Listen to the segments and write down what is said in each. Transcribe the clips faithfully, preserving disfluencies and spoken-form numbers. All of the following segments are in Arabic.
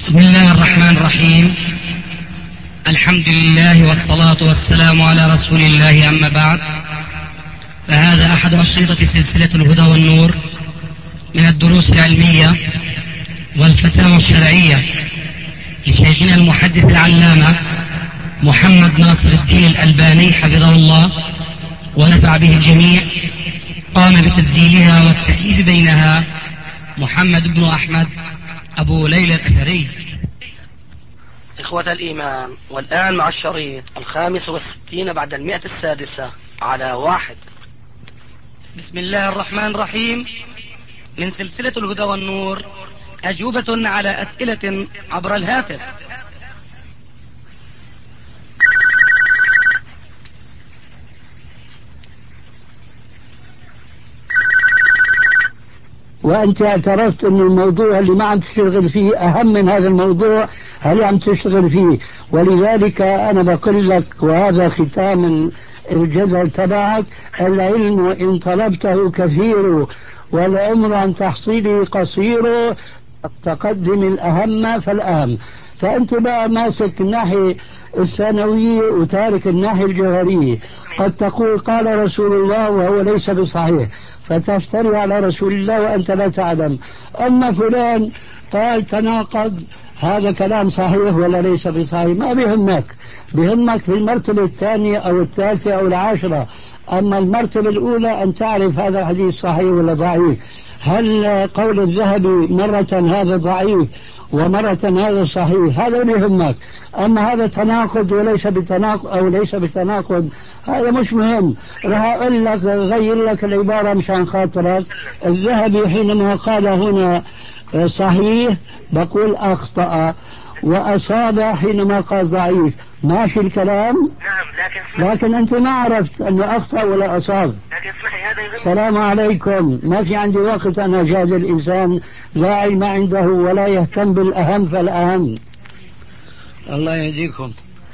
بسم الله الرحمن الرحيم. الحمد لله والصلاة والسلام على رسول الله، أما بعد، فهذا أحد أشرطة سلسلة الهدى والنور من الدروس العلمية والفتاوى الشرعية لشيخنا المحدث العلامة محمد ناصر الدين الألباني حفظه الله ونفع به الجميع. قام بتسجيلها والتأليف بينها محمد بن أحمد أبو ليلى الأثري. إخوة الإيمان، والآن مع الشريط الخامس والستين بعد المئة السادسة على واحد. بسم الله الرحمن الرحيم. من سلسلة الهدى والنور، أجوبة على أسئلة عبر الهاتف. وأنت اعترفت أن الموضوع اللي ما عم تشتغل فيه أهم من هذا الموضوع اللي عم تشتغل فيه، ولذلك أنا بقول لك، وهذا ختام الجدل تبعك: العلم إن طلبته كثير والعمر عن تحصيله قصير، تقدم الأهم فالأهم. فأنت بقى ماسك الناحية الثانوية وتارك الناحية الجوهرية. قد تقول قال رسول الله وهو ليس بصحيح، فتفتري على رسول الله وأنت لا تعلم. أما فلان قال تناقض، هذا كلام صحيح ولا ليس بصحيح ما بيهمك، بيهمك في المرتبة الثانية أو الثالثة أو العاشرة. أما المرتبة الأولى أن تعرف هذا الحديث صحيح ولا ضعيف. هل قول الذهبي مرة هذا ضعيف ومرة هذا صحيح، هذا اللي يهمك. أما هذا تناقض وليس بتناقض أو ليس بتناقض، هذا مش مهم. راح أقول لك غير لك العبارة مشان خاطرك. الذهبي حينما قال هنا صحيح بقول أخطأ، وأصاب حينما قال ضعيف. ماشي الكلام؟ نعم، لكن لكن أنت ما عرفت أنه أخطأ ولا أصاب. لكن اسمحي، هذا يهم. السلام عليكم. ما في عندي وقت أنا أجادل الإنسان لا علم عنده ولا يهتم بالأهم فالأهم. الله يهديكم.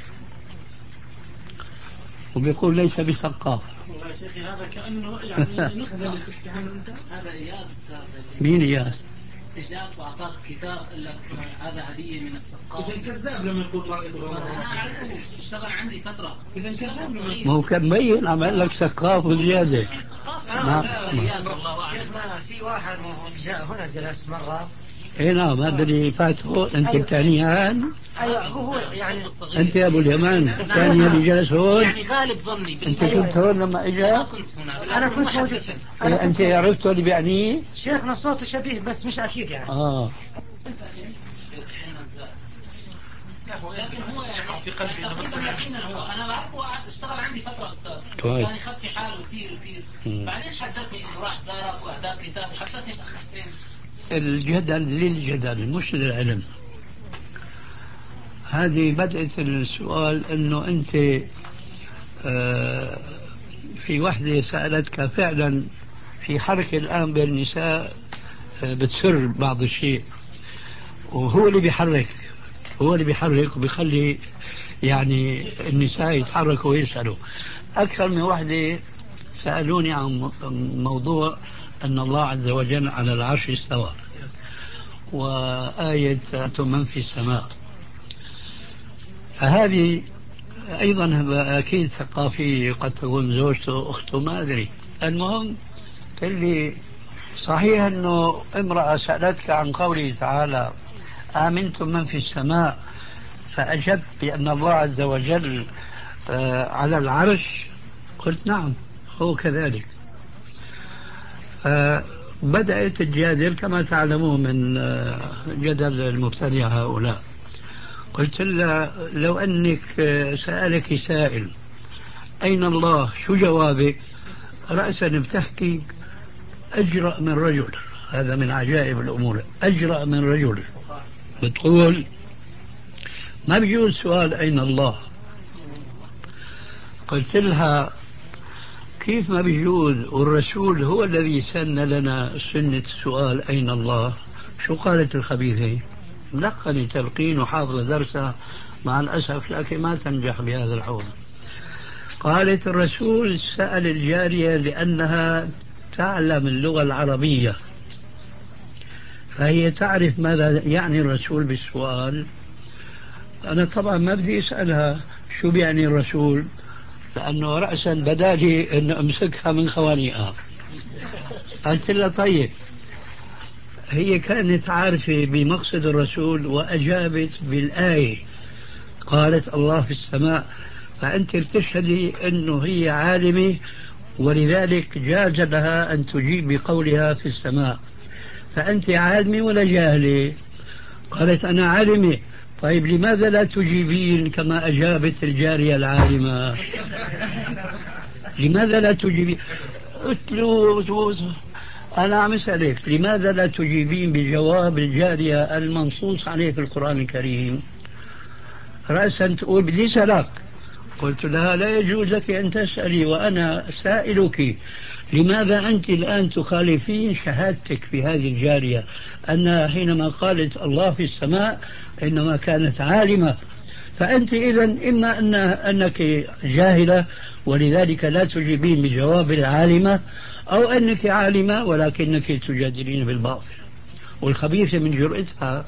وبيقول ليس بثقاف. والله شيخي هذا كأنه يعني نسخة اللي تحكي عنه أنت. هذا إياس. مين إياس؟ إياس وأعطاك كتاب قال لك هذا هدية من الثقافة. إذا كذاب لما يقول رأيته. أنا أعرفه، اشتغل عندي فترة. إذا كذاب لما ما هو كان مبين عمل لك ثقاف وزيادة. ما الله أعلم. في واحد جاء هنا جلس مرة. اي نعم، هذا اللي فاته. انت أيوة. الثانيان. ايوه هو يعني انت يا ابو اليمان الثاني اللي جلس هون. يعني غالب ظني. انت كنت هون لما ما اجى؟ كنت هنا. انا كنت موجود. إيه انت عرفت اللي بيعنيه؟ شيخنا صوته شبيه بس مش اكيد يعني. اه لكن هو يعني في قلبي تقريبا يقينا هو انا بعرفه، اشتغل عندي فتره استاذ. طيب. كان يخفي حاله كثير كثير. بعدين حدثني انه راح زارك واهداك كتاب، حدثني اخ حسين. الجدل للجدل مش للعلم. هذه بدأت السؤال انه انت آه في وحدة سألتك فعلا في حركة الآن بين النساء آه بتسر بعض الشيء، وهو اللي بيحرك هو اللي بيحرك وبيخلي يعني النساء يتحركوا ويسألوا. أكثر من وحدة سألوني عن موضوع أن الله عز وجل على العرش استوى، وآية أنتم من في السماء. فهذه أيضا أكيد ثقافية، قد تكون زوجته أخته ما أدري. المهم قال لي صحيح أنه امرأة سألتك عن قوله تعالى آمنتم من في السماء، فأجبت بأن الله عز وجل على العرش. قلت نعم هو كذلك. بدأت الجادل كما تعلمون من جدل المبتدع هؤلاء. قلت لها لو أنك سألك سائل أين الله شو جوابك؟ رأسا بتحكي أجرأ من رجل. هذا من عجائب الأمور، أجرأ من رجل. بتقول ما بيجوز سؤال أين الله. قلت لها كيف ما بيجوز والرسول هو الذي سن لنا سنة السؤال أين الله؟ شو قالت الخبيثة؟ ملقني تلقين وحافظ درسها مع الأسف، لكن ما تنجح بهذا الحوض. قالت الرسول سأل الجارية لأنها تعلم اللغة العربية، فهي تعرف ماذا يعني الرسول بالسؤال. أنا طبعا ما بدي أسألها شو بيعني الرسول، لأنه رأسا بدالي أن أمسكها من خوانيها. قلت لها طيب، هي كانت عارفة بمقصد الرسول وأجابت بالآية، قالت الله في السماء، فأنت بتشهدي أنه هي عالمة ولذلك جاز لها أن تجيب بقولها في السماء. فأنت عالمة ولا جاهلة؟ قالت أنا عالمة. طيب لماذا لا تجيبين كما أجابت الجارية العالمة؟ لماذا لا تجيبين؟ قلت له أنا عم أسألك لماذا لا تجيبين بجواب الجارية المنصوص عليه في القرآن الكريم؟ رأسا تقول بدي أسألك. قلت لها لا يجوز لك أن تسألي وأنا سائلك، لماذا أنت الآن تخالفين شهادتك في هذه الجارية أنها حينما قالت الله في السماء إنما كانت عالمة؟ فأنت إذن إما أن أنك جاهلة ولذلك لا تجيبين بجواب العالمة، أو أنك عالمة ولكنك تجادلين بالباطل. والخبيثة من جرأتها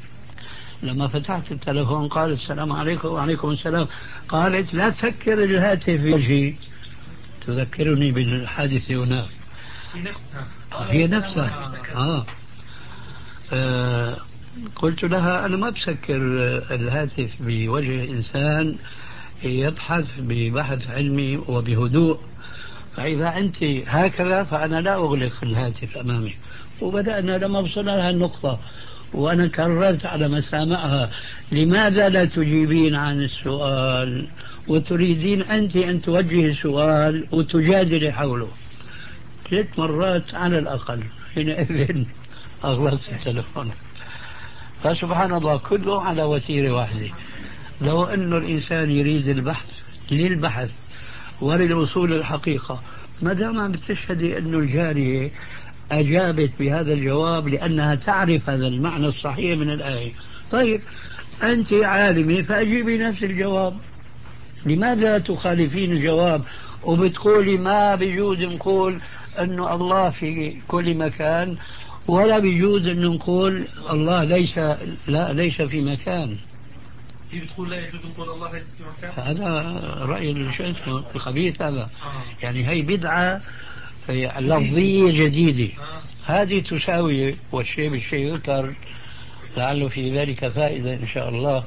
لما فتحت التلفون قالت السلام عليكم. وعليكم السلام. قالت لا تسكر الهاتف في وجهي، تذكرني بالحادث هناك. في نفسها هي نفسها. آه. آه. قلت لها أنا ما بسكر الهاتف بوجه إنسان يبحث ببحث علمي وبهدوء، فإذا أنت هكذا فأنا لا أغلق الهاتف أمامك. وبدأنا لما وصلنا لها النقطة وأنا كررت على مسامعها لماذا لا تجيبين عن السؤال وتريدين أنت أن توجهي السؤال وتجادلي حوله ثلاث مرات على الأقل، حينئذ أغلقت التلفون. فسبحان الله كله على وتيرة واحدة. لو أن الإنسان يريد البحث للبحث وللوصول للحقيقة، ما دام بتشهدي أن الجارية أجابت بهذا الجواب لأنها تعرف هذا المعنى الصحيح من الآية، طيب أنت عالمة فأجيبي نفس الجواب. لماذا تخالفين الجواب وبتقولي ما بيجوز نقول أن الله في كل مكان ولا بيجوز أن نقول الله ليس لا ليس في مكان؟ هي بتقول لا يجوز نقول الله ليس في مكان. هذا رأي الخبيث هذا. آه. يعني هي بدعة لفظية جديدة. آه. هذه تساوي والشيء بالشيء يذكر، لعله في ذلك فائدة إن شاء الله.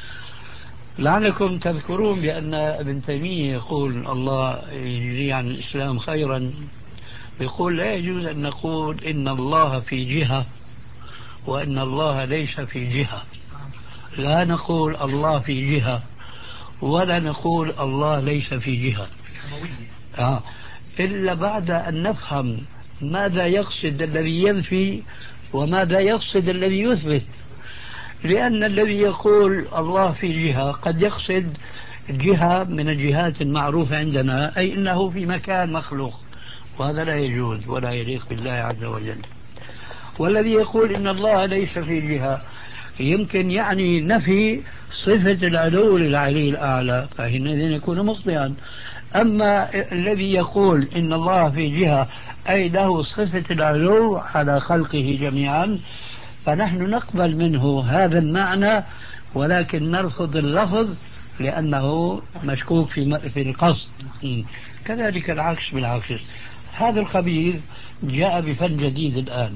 لعلكم تذكرون بأن ابن تيمية يقول الله يجزي عن الإسلام خيرا، يقول لا يجوز أن نقول إن الله في جهة وإن الله ليس في جهة. لا نقول الله في جهة ولا نقول الله ليس في جهة آه. إلا بعد أن نفهم ماذا يقصد الذي ينفي وماذا يقصد الذي يثبت. لأن الذي يقول الله في جهة قد يقصد جهة من الجهات المعروفة عندنا، أي أنه في مكان مخلوق، وهذا لا يجوز ولا يليق بالله عز وجل. والذي يقول إن الله ليس في جهة يمكن يعني نفي صفة العلو للعلي الأعلى، فحينئذ يكون مخطئا. أما الذي يقول إن الله في جهة أي له صفة العلو على خلقه جميعا، فنحن نقبل منه هذا المعنى ولكن نرفض اللفظ لأنه مشكوك في في القصد. كذلك العكس بالعكس. هذا الخبيث جاء بفن جديد الآن،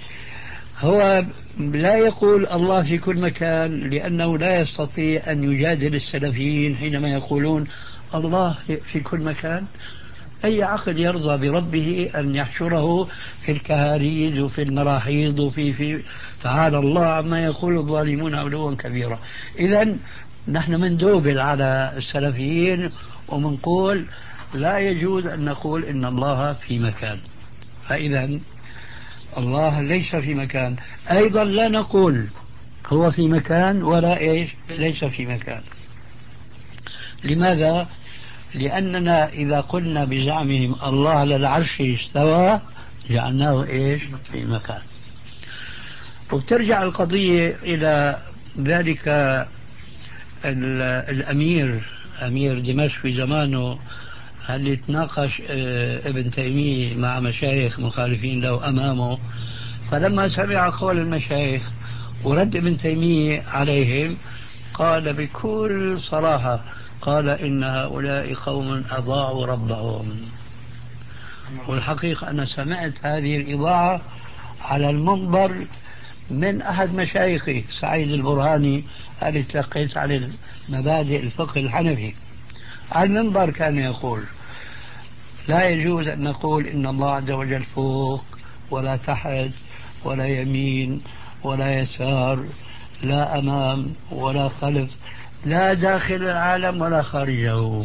هو لا يقول الله في كل مكان لأنه لا يستطيع أن يجادل السلفيين حينما يقولون الله في كل مكان. أي عقل يرضى بربه أن يحشره في الكهاريز وفي المراحيض وفي في تعالى الله عما يقول الظالمون علوا كبيرا. إذن نحن مندوبل على السلفيين ومنقول لا يجوز أن نقول إن الله في مكان، فإذا الله ليس في مكان. أيضا لا نقول هو في مكان ولا إيش ليس في مكان. لماذا؟ لأننا إذا قلنا بزعمهم الله على العرش استوى جعلناه إيش في مكان. وبترجع القضية إلى ذلك الأمير أمير دمشق في زمانه اللي تناقش ابن تيمية مع مشايخ مخالفين له أمامه، فلما سمع قول المشايخ ورد ابن تيمية عليهم قال بكل صراحة قال إن هؤلاء قوم أضاعوا ربهم. والحقيقة أنا سمعت هذه الإضاعة على المنبر من أحد مشايخي سعيد البرهاني الذي تلقيت على مبادئ الفقه الحنفي. على المنبر كان يقول لا يجوز أن نقول إن الله عز وجل فوق ولا تحت ولا يمين ولا يسار، لا أمام ولا خلف، لا داخل العالم ولا خارجه.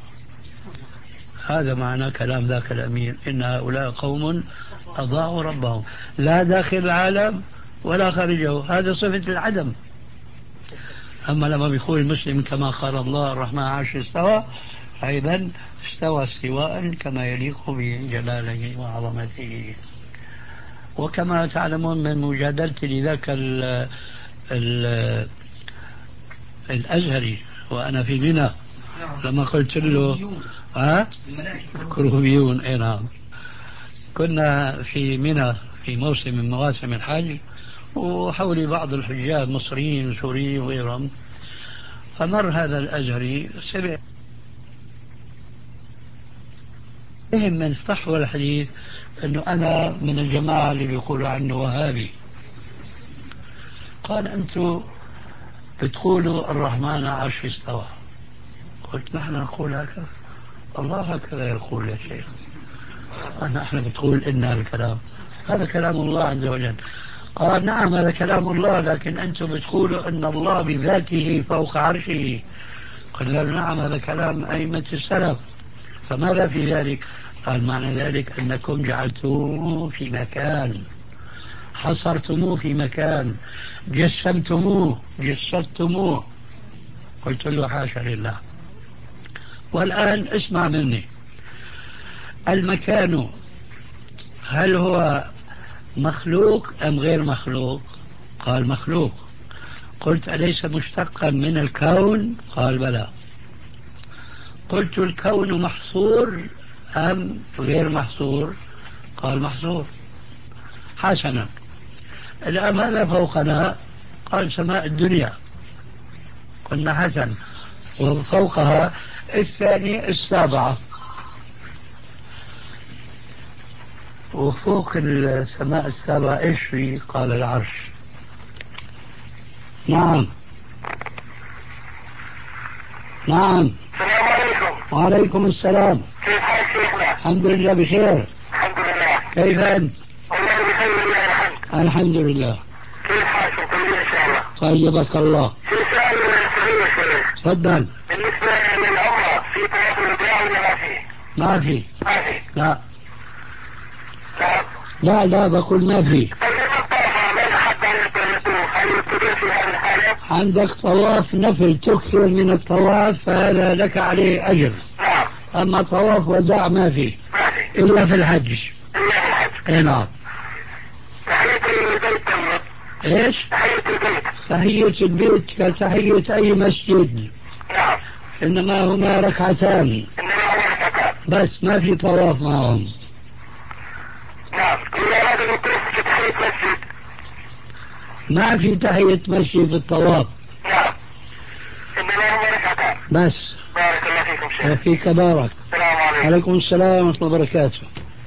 هذا معنى كلام ذاك الأمير، إن هؤلاء قوم أضاعوا ربهم، لا داخل العالم ولا خارجه، هذا صفة العدم. أما لما بيقول المسلم كما قال الله الرحمن عرش استوى، أيضا استوى استواء كما يليق بجلاله وعظمته. وكما تعلمون من مجادلتي لذاك ال ال الأزهري وأنا في منى لما قلت له ها كروبيون، اي نعم، كنا في منى في موسم من مواسم الحج وحولي بعض الحجاج مصريين وسوريين وغيرهم، فمر هذا الأزهري سمع فهم من فحوى الحديث أنه أنا من الجماعة اللي بيقولوا عنه وهابي. قال أنتم بتقولوا الرحمن عرش استوى. قلت نحن نقول هكذا، الله هكذا يقول يا شيخ، نحن بتقول إن الكلام هذا كلام الله عز وجل. قال نعم هذا كلام الله، لكن أنتم بتقولوا أن الله بذاته فوق عرشه. قلنا نعم هذا كلام أئمة السلف، فماذا في ذلك؟ قال معنى ذلك أنكم جعلتوه في مكان، حصرتموه في مكان، جسمتموه جسدتموه. قلت له حاشا لله. والآن اسمع مني، المكان هل هو مخلوق أم غير مخلوق؟ قال مخلوق. قلت أليس مشتقا من الكون؟ قال بلى. قلت الكون محصور أم غير محصور؟ قال محصور. حسنا، الآن ماذا فوقنا؟ قال سماء الدنيا. قلنا حسن، وفوقها الثانية السابعة، وفوق السماء السابعة ايش في؟ قال العرش. نعم نعم. السلام عليكم. وعليكم السلام. كيف حال شيخنا؟ الحمد لله بخير. الحمد لله. كيف أنت؟ والله بخير لله الحمد. الحمد لله. كيف حالكم طيبين إن شاء الله؟ طيبك الله. في سؤال صغير يا شيخ. تفضل. بالنسبة للعمرة في طواف الوداع ولا ما في؟ ما في. ما في. لا لا. لا لا بقول ما في. طيب الطواف من حتى يطوف هل يبتدئ في هذه الحالة؟ عندك طواف نفل تكثر من الطواف فهذا لك عليه أجر. نعم. أما طواف وداع ما في. ما في. إلا في الحج. إلا في الحج. إيه نعم. تحية البيت طيب. إيش؟ تحية البيت. تحية البيت كتحية أي مسجد. نعم. إنما هما ركعتان. إنما هو ركعتان. بس ما في طواف معهم. نعم. إذا أراد الوقوف في تحية مسجد. ما في تحية مسجد الطواف. نعم. إنما هو ركعتان. بس. بارك الله فيكم شيخ. وفيك بارك. السلام عليكم. عليكم السلام ورحمة الله وبركاته.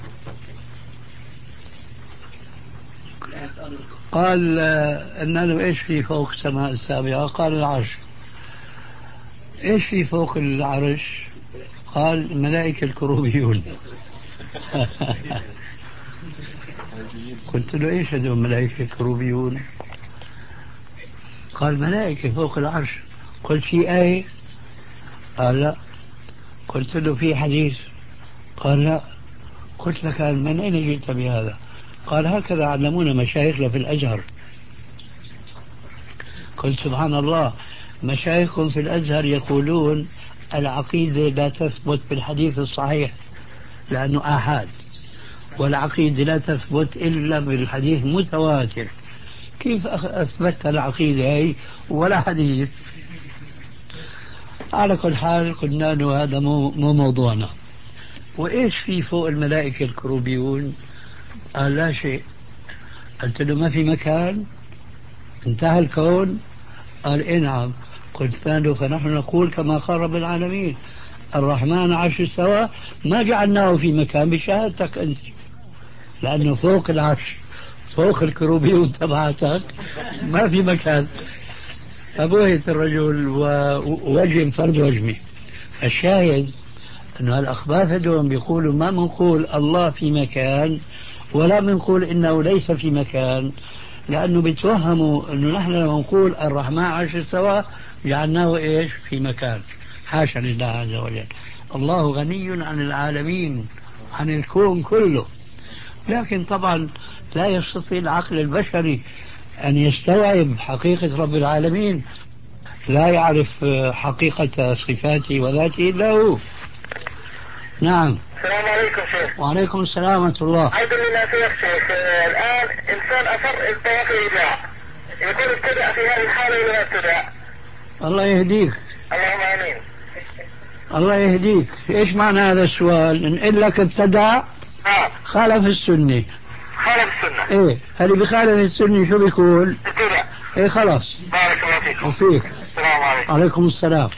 قال أن له إيش في فوق السماء السابعة؟ قال العرش. إيش في فوق العرش؟ قال الملائكة الكروبيون. قلت له إيش هذول الملائكة الكروبيون؟ قال ملائكة فوق العرش. قلت في آية؟ قال لا. قلت له في حديث؟ قال لا. قلت لك من أين جئت بهذا؟ قال هكذا علمونا مشايخنا في الأزهر. قلت سبحان الله، مشايخكم في الأزهر يقولون العقيدة لا تثبت بالحديث الصحيح لأنه آحاد، والعقيدة لا تثبت إلا بالحديث متواتر. كيف أثبت العقيدة هي ولا حديث؟ على كل حال قلنا له هذا مو, مو موضوعنا. وإيش في فوق الملائكة الكروبيون؟ قال لا شيء، قلت له ما في مكان؟ انتهى الكون؟ قال إيه نعم. قلت له فنحن نقول كما قال رب العالمين الرحمن عرش استوى، ما جعلناه في مكان بشهادتك أنت، لأنه فوق العرش فوق الكروبيون تبعتك ما في مكان. فبهت الرجل ووجه فرد وجمه. الشاهد أنه الأخباث دون بيقولوا ما منقول الله في مكان ولا منقول إنه ليس في مكان، لأنه بيتوهموا أنه نحن لما نقول الرحمن عرش استوى جعلناه إيش في مكان. حاشا لله عز وجل، الله غني عن العالمين عن الكون كله. لكن طبعا لا يستطيع العقل البشري أن يستوعب حقيقة رب العالمين، لا يعرف حقيقة صفاته وذاته إلا هو. نعم. السلام عليكم شيخ. وعليكم السلام ورحمة الله. عبد الله شيخ شيخ الآن إنسان أصر الطواف الوداع، يكون ابتدأ في هذه الحالة ولا ما ابتدأ؟ الله يهديك. اللهم آمين. الله يهديك. إيش معنى هذا السؤال؟ نقول لك ابتدأ آه. خالف السنة. خالف السنة. إيه اللي بخالف السنة شو بيقول؟ ابتدأ. إيه خلاص. بارك الله فيكم. وفيك. السلام عليكم. وعليكم السلام.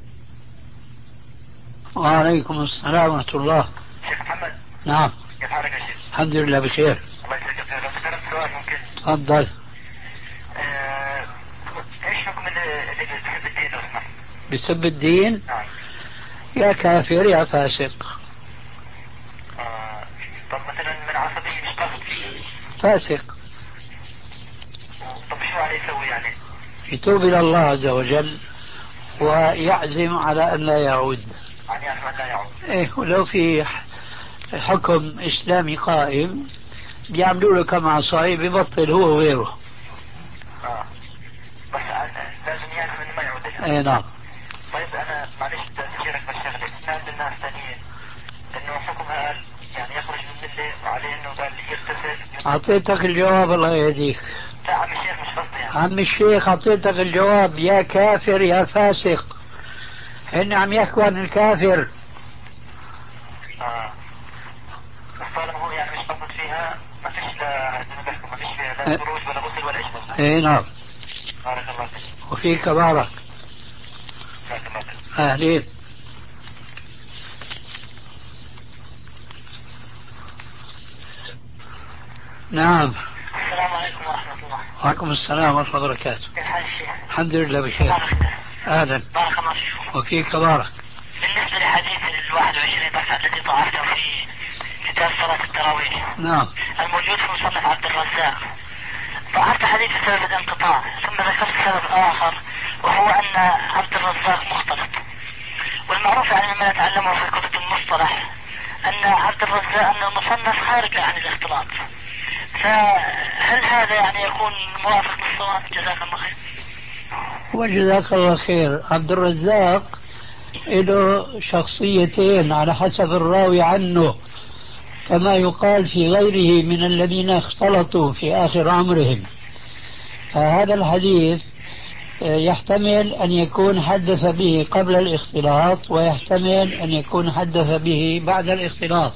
وعليكم السلام ورحمة الله. شيخ محمد. نعم. كيف حالك يا شيخ؟ الحمد لله بخير. الله يسعدك. لو سألت سؤال ممكن؟ تفضل. آه، ايش حكم اللي بيحب الدين لو سمحت؟ بسب الدين؟ نعم. يا كافر يا فاسق. آه. طب مثلا من عصبية مش قصد فاسق. طب شو عليه يسوي يعني؟ يتوب إلى الله عز وجل ويعزم على أن لا يعود. يعني أن لا يعود. إيه ولو في حكم إسلامي قائم بيعملوا له كم عصاية بيبطل هو وغيره. آه. بس لازم يعزم إنه ما يعود. أي نعم. طيب أنا معلش تذكيرك بالشغلة، سمعت الناس ثانيين إنه حكمها قال يعني يخرج من الملة وعليه إنه قال يغتسل. أعطيتك الجواب الله يهديك. لا عم الشيخ مش قصدي يعني. عم الشيخ أعطيتك الجواب، يا كافر يا فاسق. هن عم يحكوا عن الكافر. آه. بس طالما هو يعني مش قصد فيها ما فيش لا زي ما بيحكوا ما فيش فيها لا خروج ولا غسل ولا إشي. اي نعم. بارك الله فيك. وفيك بارك. بارك الله فيك. أهلين. السلام نعم. عليكم ورحمة الله. وعليكم السلام ورحمة الله وبركاته. كيف حال الشيخ؟ الحمد لله بخير. أهلا. بارك الله فيكم. وفيك بارك. بالنسبة لحديث الواحد وعشرين ركعة الذي ضعفته في كتاب صلاة التراويح. نعم. الموجود في مصنف عبد الرزاق. ضعفت حديث بسبب الانقطاع، ثم ذكرت سبب آخر وهو أن عبد الرزاق مختلط. والمعروف يعني ما نتعلمه في كتب المصطلح أن عبد الرزاق أن المصنف خارج عن الاختلاط. فهل هذا يعني يكون موافق للصواب؟ جزاك الله خير. وجزاك الله خير. عبد الرزاق له شخصيتين على حسب الراوي عنه، كما يقال في غيره من الذين اختلطوا في آخر عمرهم. فهذا الحديث يحتمل أن يكون حدث به قبل الاختلاط، ويحتمل أن يكون حدث به بعد الاختلاط.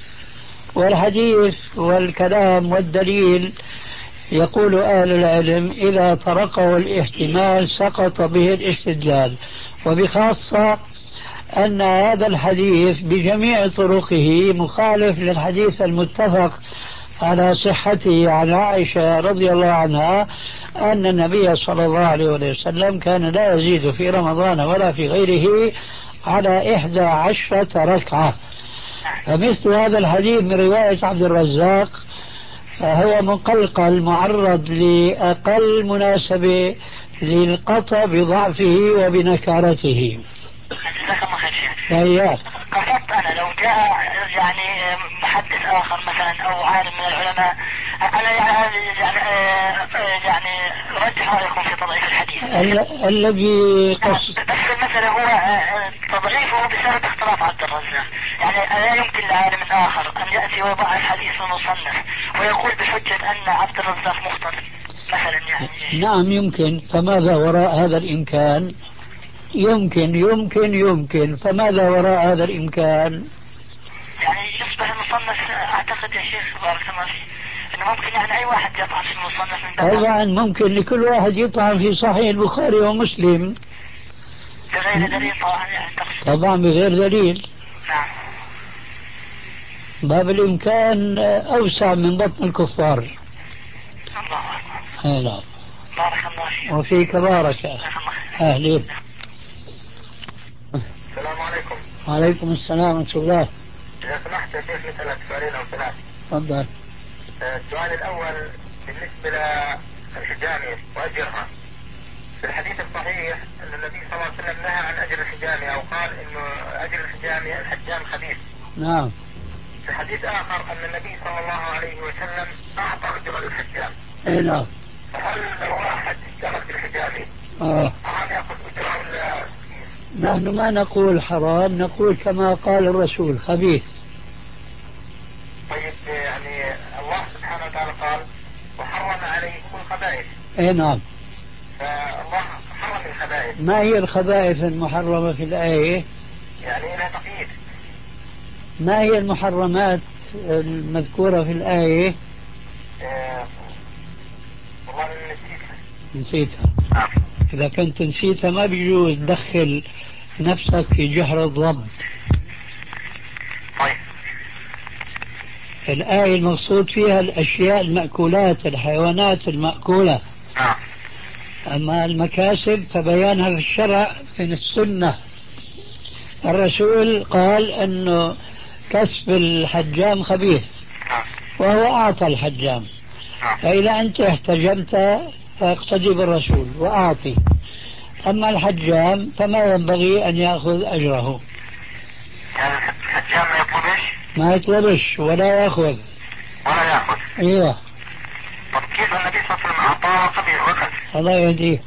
والحديث والكلام والدليل يقول أهل العلم إذا طرقه الاحتمال سقط به الاستدلال، وبخاصة أن هذا الحديث بجميع طرقه مخالف للحديث المتفق على صحته عن عائشة رضي الله عنها أن النبي صلى الله عليه وسلم كان لا يزيد في رمضان ولا في غيره على إحدى عشرة ركعة. فمثل هذا الحديث من رواية عبد الرزاق هو مقلقل معرض لأقل مناسبة للقطع بضعفه وبنكارته. جزاك الله خير شيخ. اياه. قصدت انا لو جاء يعني محدث اخر مثلا او عالم من العلماء، انا يعني يعني يعني ارجح رايكم في تضعيف الحديث. الذي قص... بس المسألة هو تضعيفه بسبب اختلاف عبد الرزاق. يعني لا يمكن لعالم اخر ان ياتي ويضع الحديث المصنف ويقول بحجة ان عبد الرزاق مختلف مثلا يعني. نعم يمكن. فماذا وراء هذا الامكان؟ يمكن يمكن يمكن فماذا وراء هذا الإمكان؟ يعني يصبح المصنف أعتقد يا شيخ بارك الله فيه أنه ممكن يعني أي واحد يطعن في المصنف من باب طبعا ممكن لكل واحد يطعن في صحيح البخاري ومسلم بغير دليل طبعا يعني تقصد. طبعا بغير دليل. نعم. باب الإمكان أوسع من بطن الكفار. الله أكبر. أي نعم. بارك الله فيك. وفيك بارك يا أخي. أهلين. السلام عليكم. وعليكم السلام ورحمة الله. إذا سمحت يا شيخ نسألك سؤالين أو ثلاث. تفضل. السؤال الأول بالنسبة للحجامة وأجرها. في الحديث الصحيح أن النبي صلى الله عليه وسلم نهى عن أجر الحجامة أو قال إنه أجر الحجامة الحجام خبيث. نعم. في حديث آخر أن النبي صلى الله عليه وسلم أعطى أجر الحجام. أي نعم. فهل لو واحد اشتغل في الحجامة آه. حرام يأخذ أجره ولا؟ نحن ما نقول حرام، نقول كما قال الرسول خبيث. طيب يعني الله سبحانه وتعالى قال وحرم عليكم الخبائث. اي نعم. فالله حرم الخبائث. ما هي الخبائث المحرمة في الآية؟ يعني لها تقييد. ما هي المحرمات المذكورة في الآية؟ آه والله نسيتها. نسيتها. نعم. إذا كنت نسيتها ما بيجوز تدخل نفسك في جحر الضب. طيب. الآية المقصود فيها الأشياء المأكولات، الحيوانات المأكولة. نعم. أما المكاسب فبيانها في الشرع في السنة. الرسول قال أنه كسب الحجام خبيث وهو أعطى الحجام. فإذا أنت احتجمت فاقتدي بالرسول وأعطي. أما الحجام فما ينبغي أن يأخذ أجره. يعني الحجام ما يطلبش؟ ما يطلبش ولا يأخذ. ولا يأخذ. أيوة. طب كيف النبي صلى الله عليه وسلم أعطاه قبيل وأخذ؟ الله يهديك.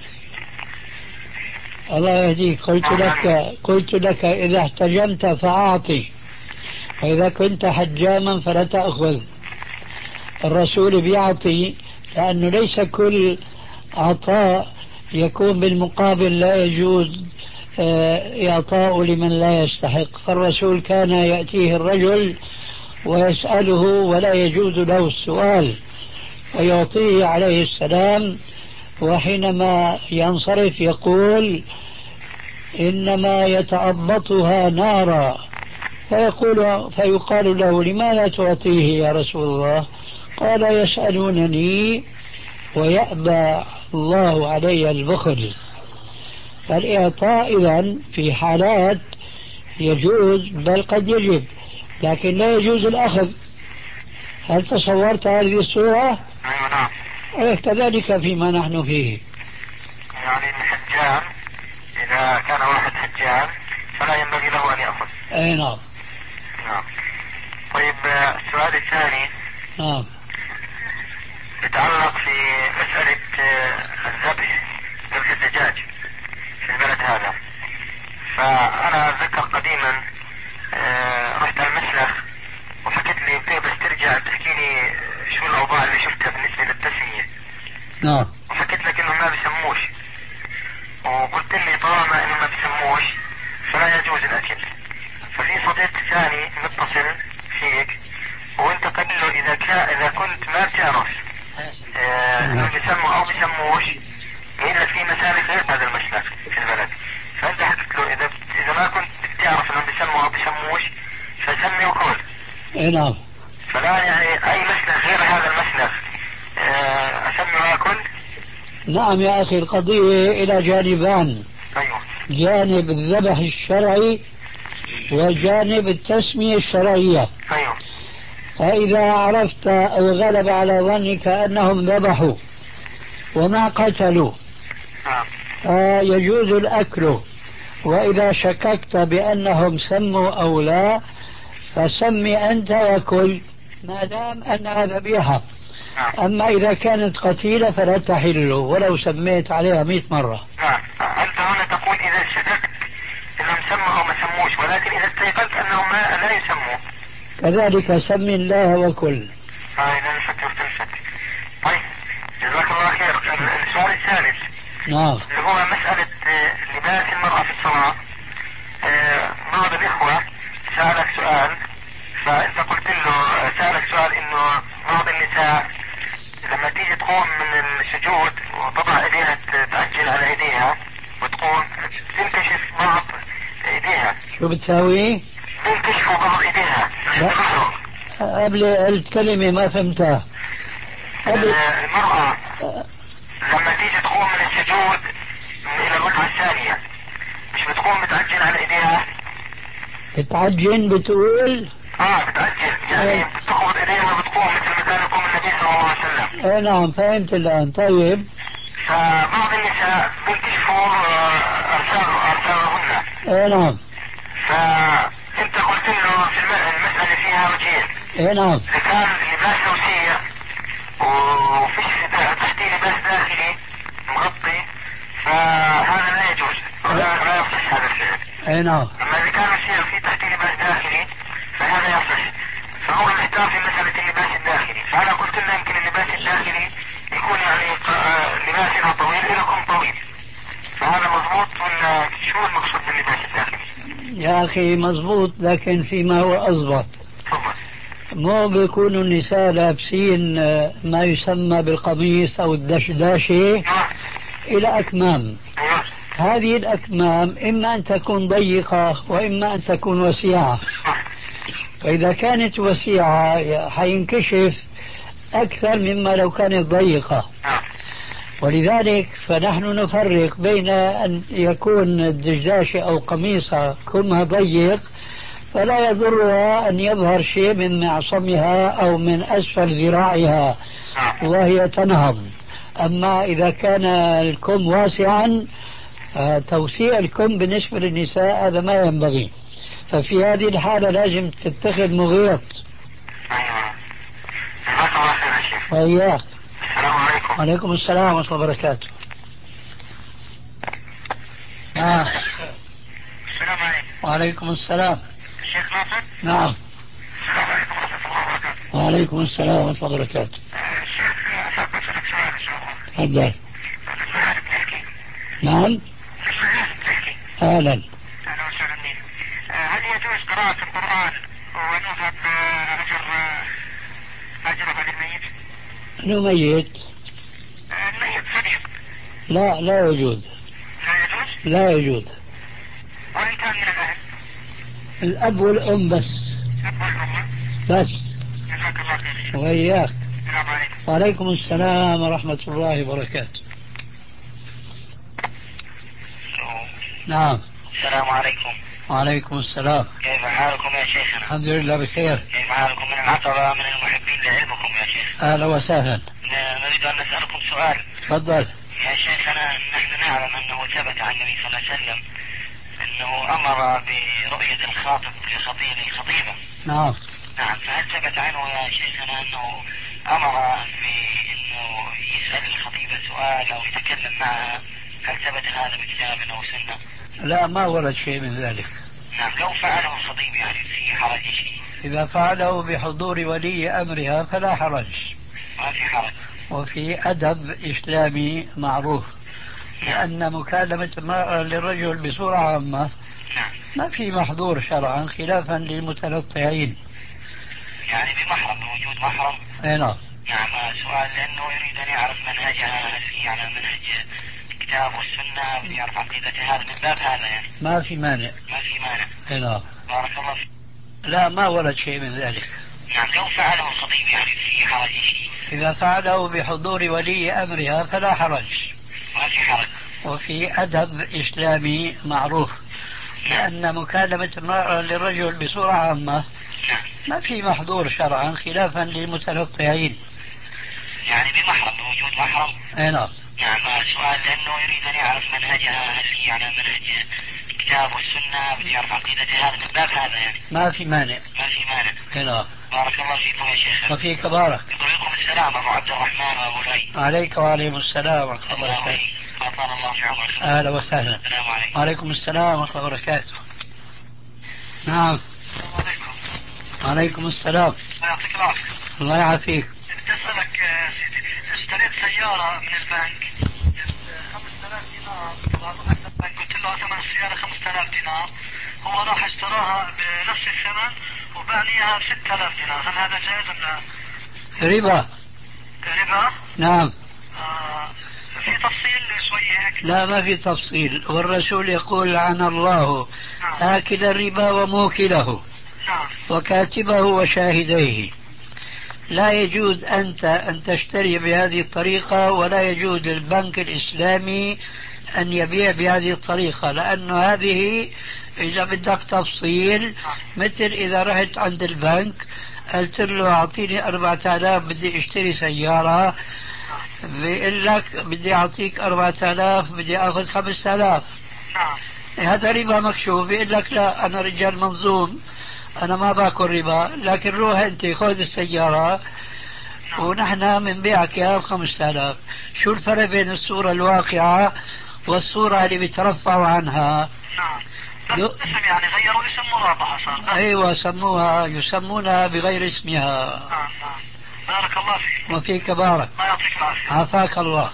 الله يهديك. قلت لك قلت لك إذا احتجمت فأعطي، وإذا كنت حجاما فلا تأخذ. الرسول بيعطي لأنه ليس كل عطاء يكون بالمقابل لا يجوز إعطاء لمن لا يستحق. فالرسول كان يأتيه الرجل ويسأله ولا يجوز له السؤال فيعطيه عليه السلام، وحينما ينصرف يقول إنما يتأبطها نارا، فيقول فيقال له لماذا تعطيه يا رسول الله؟ قال يسألونني ويأبى الله علي البخل. فالإعطاء إذن في حالات يجوز بل قد يجب، لكن لا يجوز الأخذ. هل تصورت هذه الصورة؟ أيوة نعم. إيه كذلك فيما نحن فيه. يعني الحجام إذا كان واحد حجام فلا ينبغي له أن يأخذ. أي نعم. نعم. طيب السؤال الثاني. نعم. يتعلق في مسألة الذبح ذبح الدجاج في البلد هذا. فأنا أتذكر قديما رحت المسلخ وحكيت لي قلت بس ترجع تحكي لي شو الأوضاع اللي شفتها بالنسبة للتسمية. نعم. وحكيت لك إنه ما بيسموش، وقلت لي طالما إنه ما بيسموش فلا يجوز الأكل. ففي صديق ثاني متصل فيك وانت قل له إذا كان إذا كنت ما بتعرف انه بيسموا او بيسموش يقول لك في مسالك غير هذا المسلك في البلد. فانت حكيت له اذا اذا ما كنت بتعرف انهم بيسموا او بيسموش فسمي وكل. اي نعم. فلا يعني اي مسلك غير هذا المسلك اسمي واكل. نعم يا اخي، القضية الى جانبان. ايوه. جانب الذبح الشرعي وجانب التسمية الشرعية. ايوه. فإذا عرفت أو غلب على ظنك أنهم ذبحوا وما قتلوا فيجوز الأكل، وإذا شككت بأنهم سموا أو لا فسمي أنت وكل ما دام أنها ذبيحة. أما إذا كانت قتيلة فلا تحل ولو سميت عليها مئة مرة. نعم. أنت هنا تقول إذا شككت أنهم سموا أو ما سموش، ولكن إذا استيقنت أنهم لا يسموا كذلك سم الله وكل. إذا الفكر تنفك. طيب جزاك الله خير. السؤال الثالث. نعم. اللي هو مسألة لباس المرأة في الصلاة. بعض الإخوة سألك سؤال فأنت قلت له سألك سؤال إنه بعض النساء لما تيجي تقوم من السجود وتضع ايديها تعجل على ايديها وتقوم تنكشف بعض ايديها. شو بتساوي؟ بينكشفوا بعض ايديها. قبل الكلمة ما فهمتها. قبل المرأة لما تيجي تقوم من السجود الى الركعة الثانية مش بتقوم بتعجل على ايديها؟ بتعجن بتقول؟ اه بتعجل يعني بتخبط ايديها وبتقوم مثل ما كان يقوم النبي صلى الله عليه وسلم. ايه نعم فهمت الان. طيب فبعض النساء بينكشفوا ارسالهن. ايه نعم. فانت قلت له في المسألة فيها وجهين. ايه نعم. اذا كان لباس توسيع وفيش تحتيه لباس داخلي مغطي فهذا لا يجوز ولا لا يصح هذا الفعل. ايه نعم. اما اذا كان وسيع فيه تحتيه لباس داخلي فهذا يصح. فهو محتار في مسألة اللباس الداخلي. فانا قلت له يمكن اللباس الداخلي يكون يعني لباسنا طويل لكم طويل. فهذا مضبوط ولا شو المقصود باللباس الداخلي؟ يا اخي مضبوط لكن فيما هو اضبط. مو بيكونوا النساء لابسين ما يسمى بالقميص او الدشداشة الى اكمام. هذه الاكمام اما ان تكون ضيقة واما ان تكون وسيعة. فاذا كانت وسيعة حينكشف اكثر مما لو كانت ضيقة. ولذلك فنحن نفرق بين أن يكون الدشداشة أو قميصها كمها ضيق فلا يضرها أن يظهر شيء من معصمها أو من أسفل ذراعها وهي تنهض. أما إذا كان الكم واسعا توسيع الكم بالنسبة للنساء هذا ما ينبغي. ففي هذه الحالة لازم تتخذ مغيط. وإياك. السلام عليكم. وعليكم السلام ورحمة الله وبركاته. آه. السلام عليكم. وعليكم السلام. الشيخ ناصر. نعم. السلام عليكم ورحمة الله وبركاته. وعليكم السلام ورحمة الله وبركاته. الشيخ أسألك أسألك سؤال إن شاء الله. تفضل. نعم. أهلا. أهلا وسهلا بك. هل يجوز قراءة القرآن ونوهب أجر أجره للميت؟ أنه ميت؟ الميت صديق. لا لا يجوز. لا يجوز؟ لا يجوز. وإن كان من الأهل؟ الأب والأم بس. الأب والأم بس. جزاك الله خير. وإياك. السلام عليكم. وعليكم السلام ورحمة الله وبركاته. نعم. السلام عليكم. وعليكم السلام. كيف حالكم يا شيخنا؟ الحمد لله بخير. كيف حالكم؟ من العقبة من المحبين لعلمكم يا شيخ. أهلا وسهلا. نريد أن نسألكم سؤال. تفضل. يا شيخنا نحن نعلم أنه ثبت عن النبي صلى الله عليه وسلم أنه أمر برؤية الخاطب لخطيب الخطيبة. نعم. نعم. فهل ثبت عنه يا شيخنا أنه أمر بأنه يسأل الخطيبة سؤال أو يتكلم معها؟ هل ثبت هذا بكتاب أو سنة؟ لا ما ورد شيء من ذلك. نعم. لو فعله الخطيب يعني في حرج شيء؟ إذا فعله بحضور ولي أمرها فلا حرج. ما في حرج. وفي أدب إسلامي معروف لأن مكالمة المرأة للرجل بصورة عامة ما في محظور شرعا خلافا للمتنطعين. يعني بمحرم بوجود محرم؟ اي نعم. نعم. سؤال لأنه يريد أن يعرف منهجها هل هي على منهج الكتاب والسنة بدي يعرف عقيدتها هذا من باب هذا يعني. ما في مانع. ما في مانع. اي نعم. بارك الله فيك. لا ما ورد شيء من ذلك. نعم. لو فعله الخطيب يعني في حرج شيء؟ إذا فعله بحضور ولي أمرها فلا حرج. ما في حرج. وفي أدب إسلامي معروف لأن مكالمة المرأة للرجل بصورة عامة ما في محظور شرعا خلافا للمتنطعين. يعني بمحرم بوجود محرم؟ اي نعم. نعم. سؤال لأنه يريد أن يعرف منهجها هل هي على منهج الكتاب والسنة بدي يعرف عقيدتها هذا من باب هذا يعني. ما في مانع. ما في مانع. اي نعم. بارك الله فيكم يا شيخ. وفيك بارك. يقولكم السلام أبو عبد الرحمن وأبو لؤي. عليك وعليكم السلام ورحمة الله وبركاته. أطال الله في عمرك. أهلا وسهلا. السلام عليكم. وعليكم السلام ورحمة الله وبركاته. نعم. السلام عليكم. وعليكم السلام. يعطيك العافية. الله يعافيك. بدي أسألك سيدي، اشتريت سيارة من البنك خمسة آلاف دينار، طبعا رحت البنك قلت له ثمن السيارة خمسة آلاف دينار، هو راح اشتراها بنفس الثمن وباعني اياها ب ستة آلاف دينار، هل هذا جائز ولا؟ ربا. الربا؟ نعم. آه في تفصيل شوية هيك؟ لا ما في تفصيل، والرسول يقول لعن الله نعم. آكل الربا وموكله نعم. وكاتبه وشاهديه. لا يجوز أنت أن تشتري بهذه الطريقة، ولا يجوز للبنك الإسلامي أن يبيع بهذه الطريقة، لأن هذه إذا بدك تفصيل مثل إذا رحت عند البنك قلت له أعطيني أربعة آلاف بدي أشتري سيارة، بيقول لك بدي أعطيك أربعة آلاف بدي أخذ خمسة آلاف، هذا ربا مكشوف. بيقول لك لا أنا رجال منظوم أنا ما باكل ربا، لكن روح أنت خذ السيارة ونحن بنبيعك إياها بخمسة آلاف. شو الفرق بين الصورة الواقعة والصورة اللي بيترفعوا عنها؟ نعم. اسم يعني غيروا اسم مرابحة صار. أيوة سموها يسمونها بغير اسمها. نعم نعم. بارك الله فيك. وفيك بارك. الله يعطيك العافية. عافاك الله.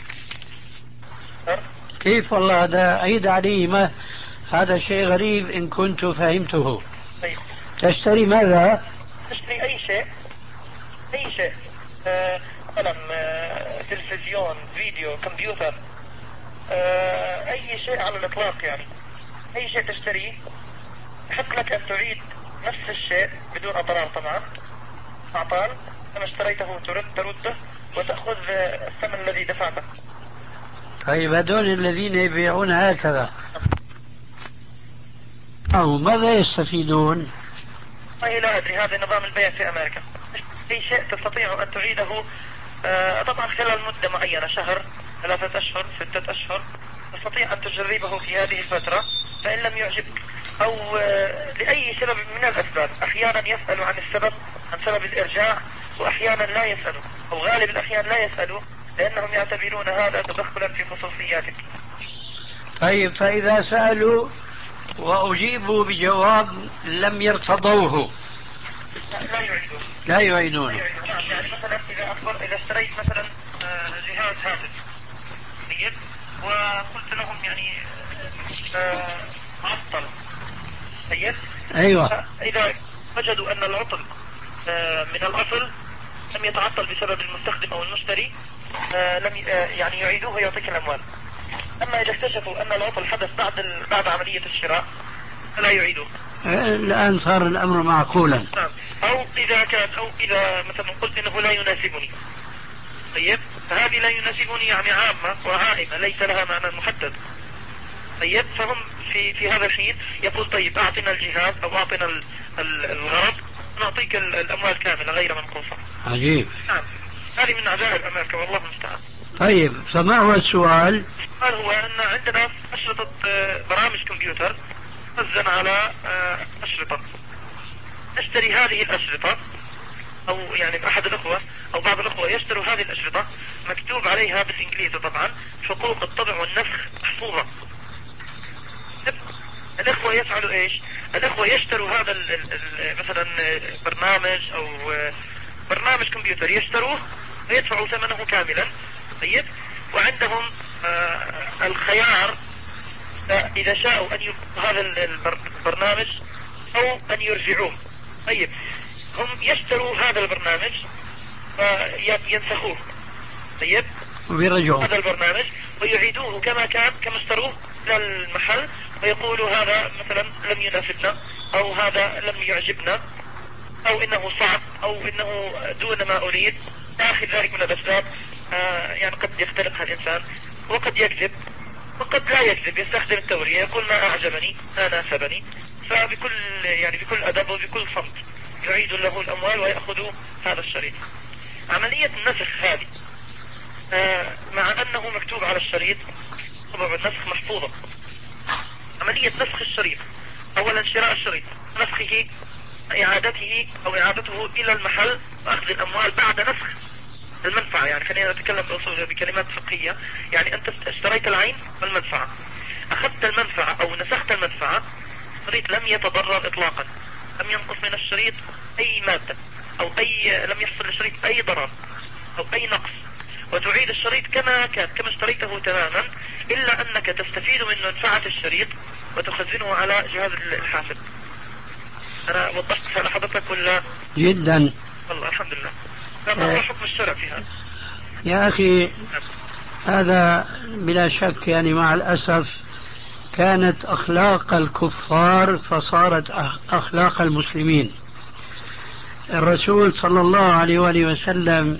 كيف والله هذا عيد علي، ما هذا شيء غريب إن كنت فهمته. طيب. تشتري ماذا؟ تشتري أي شيء أي شيء آه، قلم آه، تلفزيون فيديو كمبيوتر آه، أي شيء على الإطلاق، يعني أي شيء تشتريه يحق لك أن تعيد نفس الشيء بدون أضرار طبعا. أعطال كما اشتريته ترد ترده وتأخذ الثمن الذي دفعته. طيب هذول الذين يبيعون هكذا أو ماذا يستفيدون؟ والله لا أدري، هذا نظام البيع في أمريكا. أي شيء تستطيع أن تعيده آه، طبعا خلال مدة معينة، شهر ثلاثة أشهر ستة أشهر، تستطيع أن تجربه في هذه الفترة. فإن لم يعجبك أو آه، لأي سبب من الأسباب، أحيانا يسألوا عن السبب عن سبب الإرجاع، وأحيانا لا يسألوا، أو غالب الأحيان لا يسألوا، لأنهم يعتبرون هذا تدخلا في خصوصياتك. طيب فإذا سألوا وأجيبوا بجواب لم يرتضوه لا يعيدون. لا يعيدون. يعني مثلا إذا أخبر إذا اشتريت مثلا جهاز هاتف طيب وقلت لهم يعني آه معطل طيب. أيوة. إذا وجدوا أن العطل آه من الأصل لم يتعطل بسبب المستخدم أو المشتري آه لم آه يعني يعيدوه ويعطيك الأموال. أما إذا اكتشفوا أن العطل حدث بعد بعد عملية الشراء فلا يعيدوه. الآن صار الأمر معقولا. نعم. أو إذا كان أو إذا مثلا قلت إنه لا يناسبني طيب، فهذه لا يناسبني يعني عامة وعائمة ليس لها معنى محدد طيب، فهم في في هذا الحين يقول طيب أعطنا الجهاز أو أعطنا الغرض نعطيك الأموال كاملة غير منقوصة. عجيب. نعم. هذه من عجائب أمريكا والله المستعان. طيب فما هو السؤال؟ السؤال هو أن عندنا أشرطة برامج كمبيوتر تخزن على أشرطة، نشتري هذه الأشرطة أو يعني أحد الأخوة أو بعض الأخوة يشتروا هذه الأشرطة مكتوب عليها بالإنجليزي طبعا حقوق الطبع والنسخ محفوظة. الأخوة يفعلوا إيش؟ الأخوة يشتروا هذا ال ال مثلا برنامج أو برنامج كمبيوتر يشتروه ويدفعوا ثمنه كاملا طيب، وعندهم آه الخيار إذا شاءوا أن يبقوا هذا البرنامج أو أن يرجعوه. طيب هم يشتروا هذا البرنامج وينسخوه طيب ويرجعوه هذا البرنامج ويعيدوه كما كان كما اشتروه للمحل، ويقولوا هذا مثلا لم يناسبنا أو هذا لم يعجبنا أو إنه صعب أو إنه دون ما أريد آخر ذلك من الأسباب. آه يعني قد يختلقها الإنسان وقد يكذب وقد لا يكذب، يستخدم التورية يقول ما أعجبني ما ناسبني، فبكل يعني بكل أدب وبكل صمت يعيد له الأموال ويأخذوا هذا الشريط. عملية النسخ هذه آه مع أنه مكتوب على الشريط طبع النسخ محفوظة. عملية نسخ الشريط أولا شراء الشريط، نسخه إعادته أو إعادته إلى المحل وأخذ الأموال بعد نسخ المنفعة. يعني خلينا نتكلم بكلمات فقهية، يعني أنت اشتريت العين والمنفعة، أخذت المنفعة أو نسخت المنفعة، الشريط لم يتضرر إطلاقا، لم ينقص من الشريط أي مادة أو أي لم يحصل للشريط أي ضرر أو أي نقص، وتعيد الشريط كما كان كما اشتريته تماما، إلا أنك تستفيد من منفعة الشريط وتخزنه على جهاز الحاسب. أنا وضحت على حضرتك ولا؟ جدا. والله الحمد لله. ما حكم الشرع في هذا؟ يا أخي هذا بلا شك يعني مع الأسف كانت أخلاق الكفار فصارت أخلاق المسلمين. الرسول صلى الله عليه وآله وسلم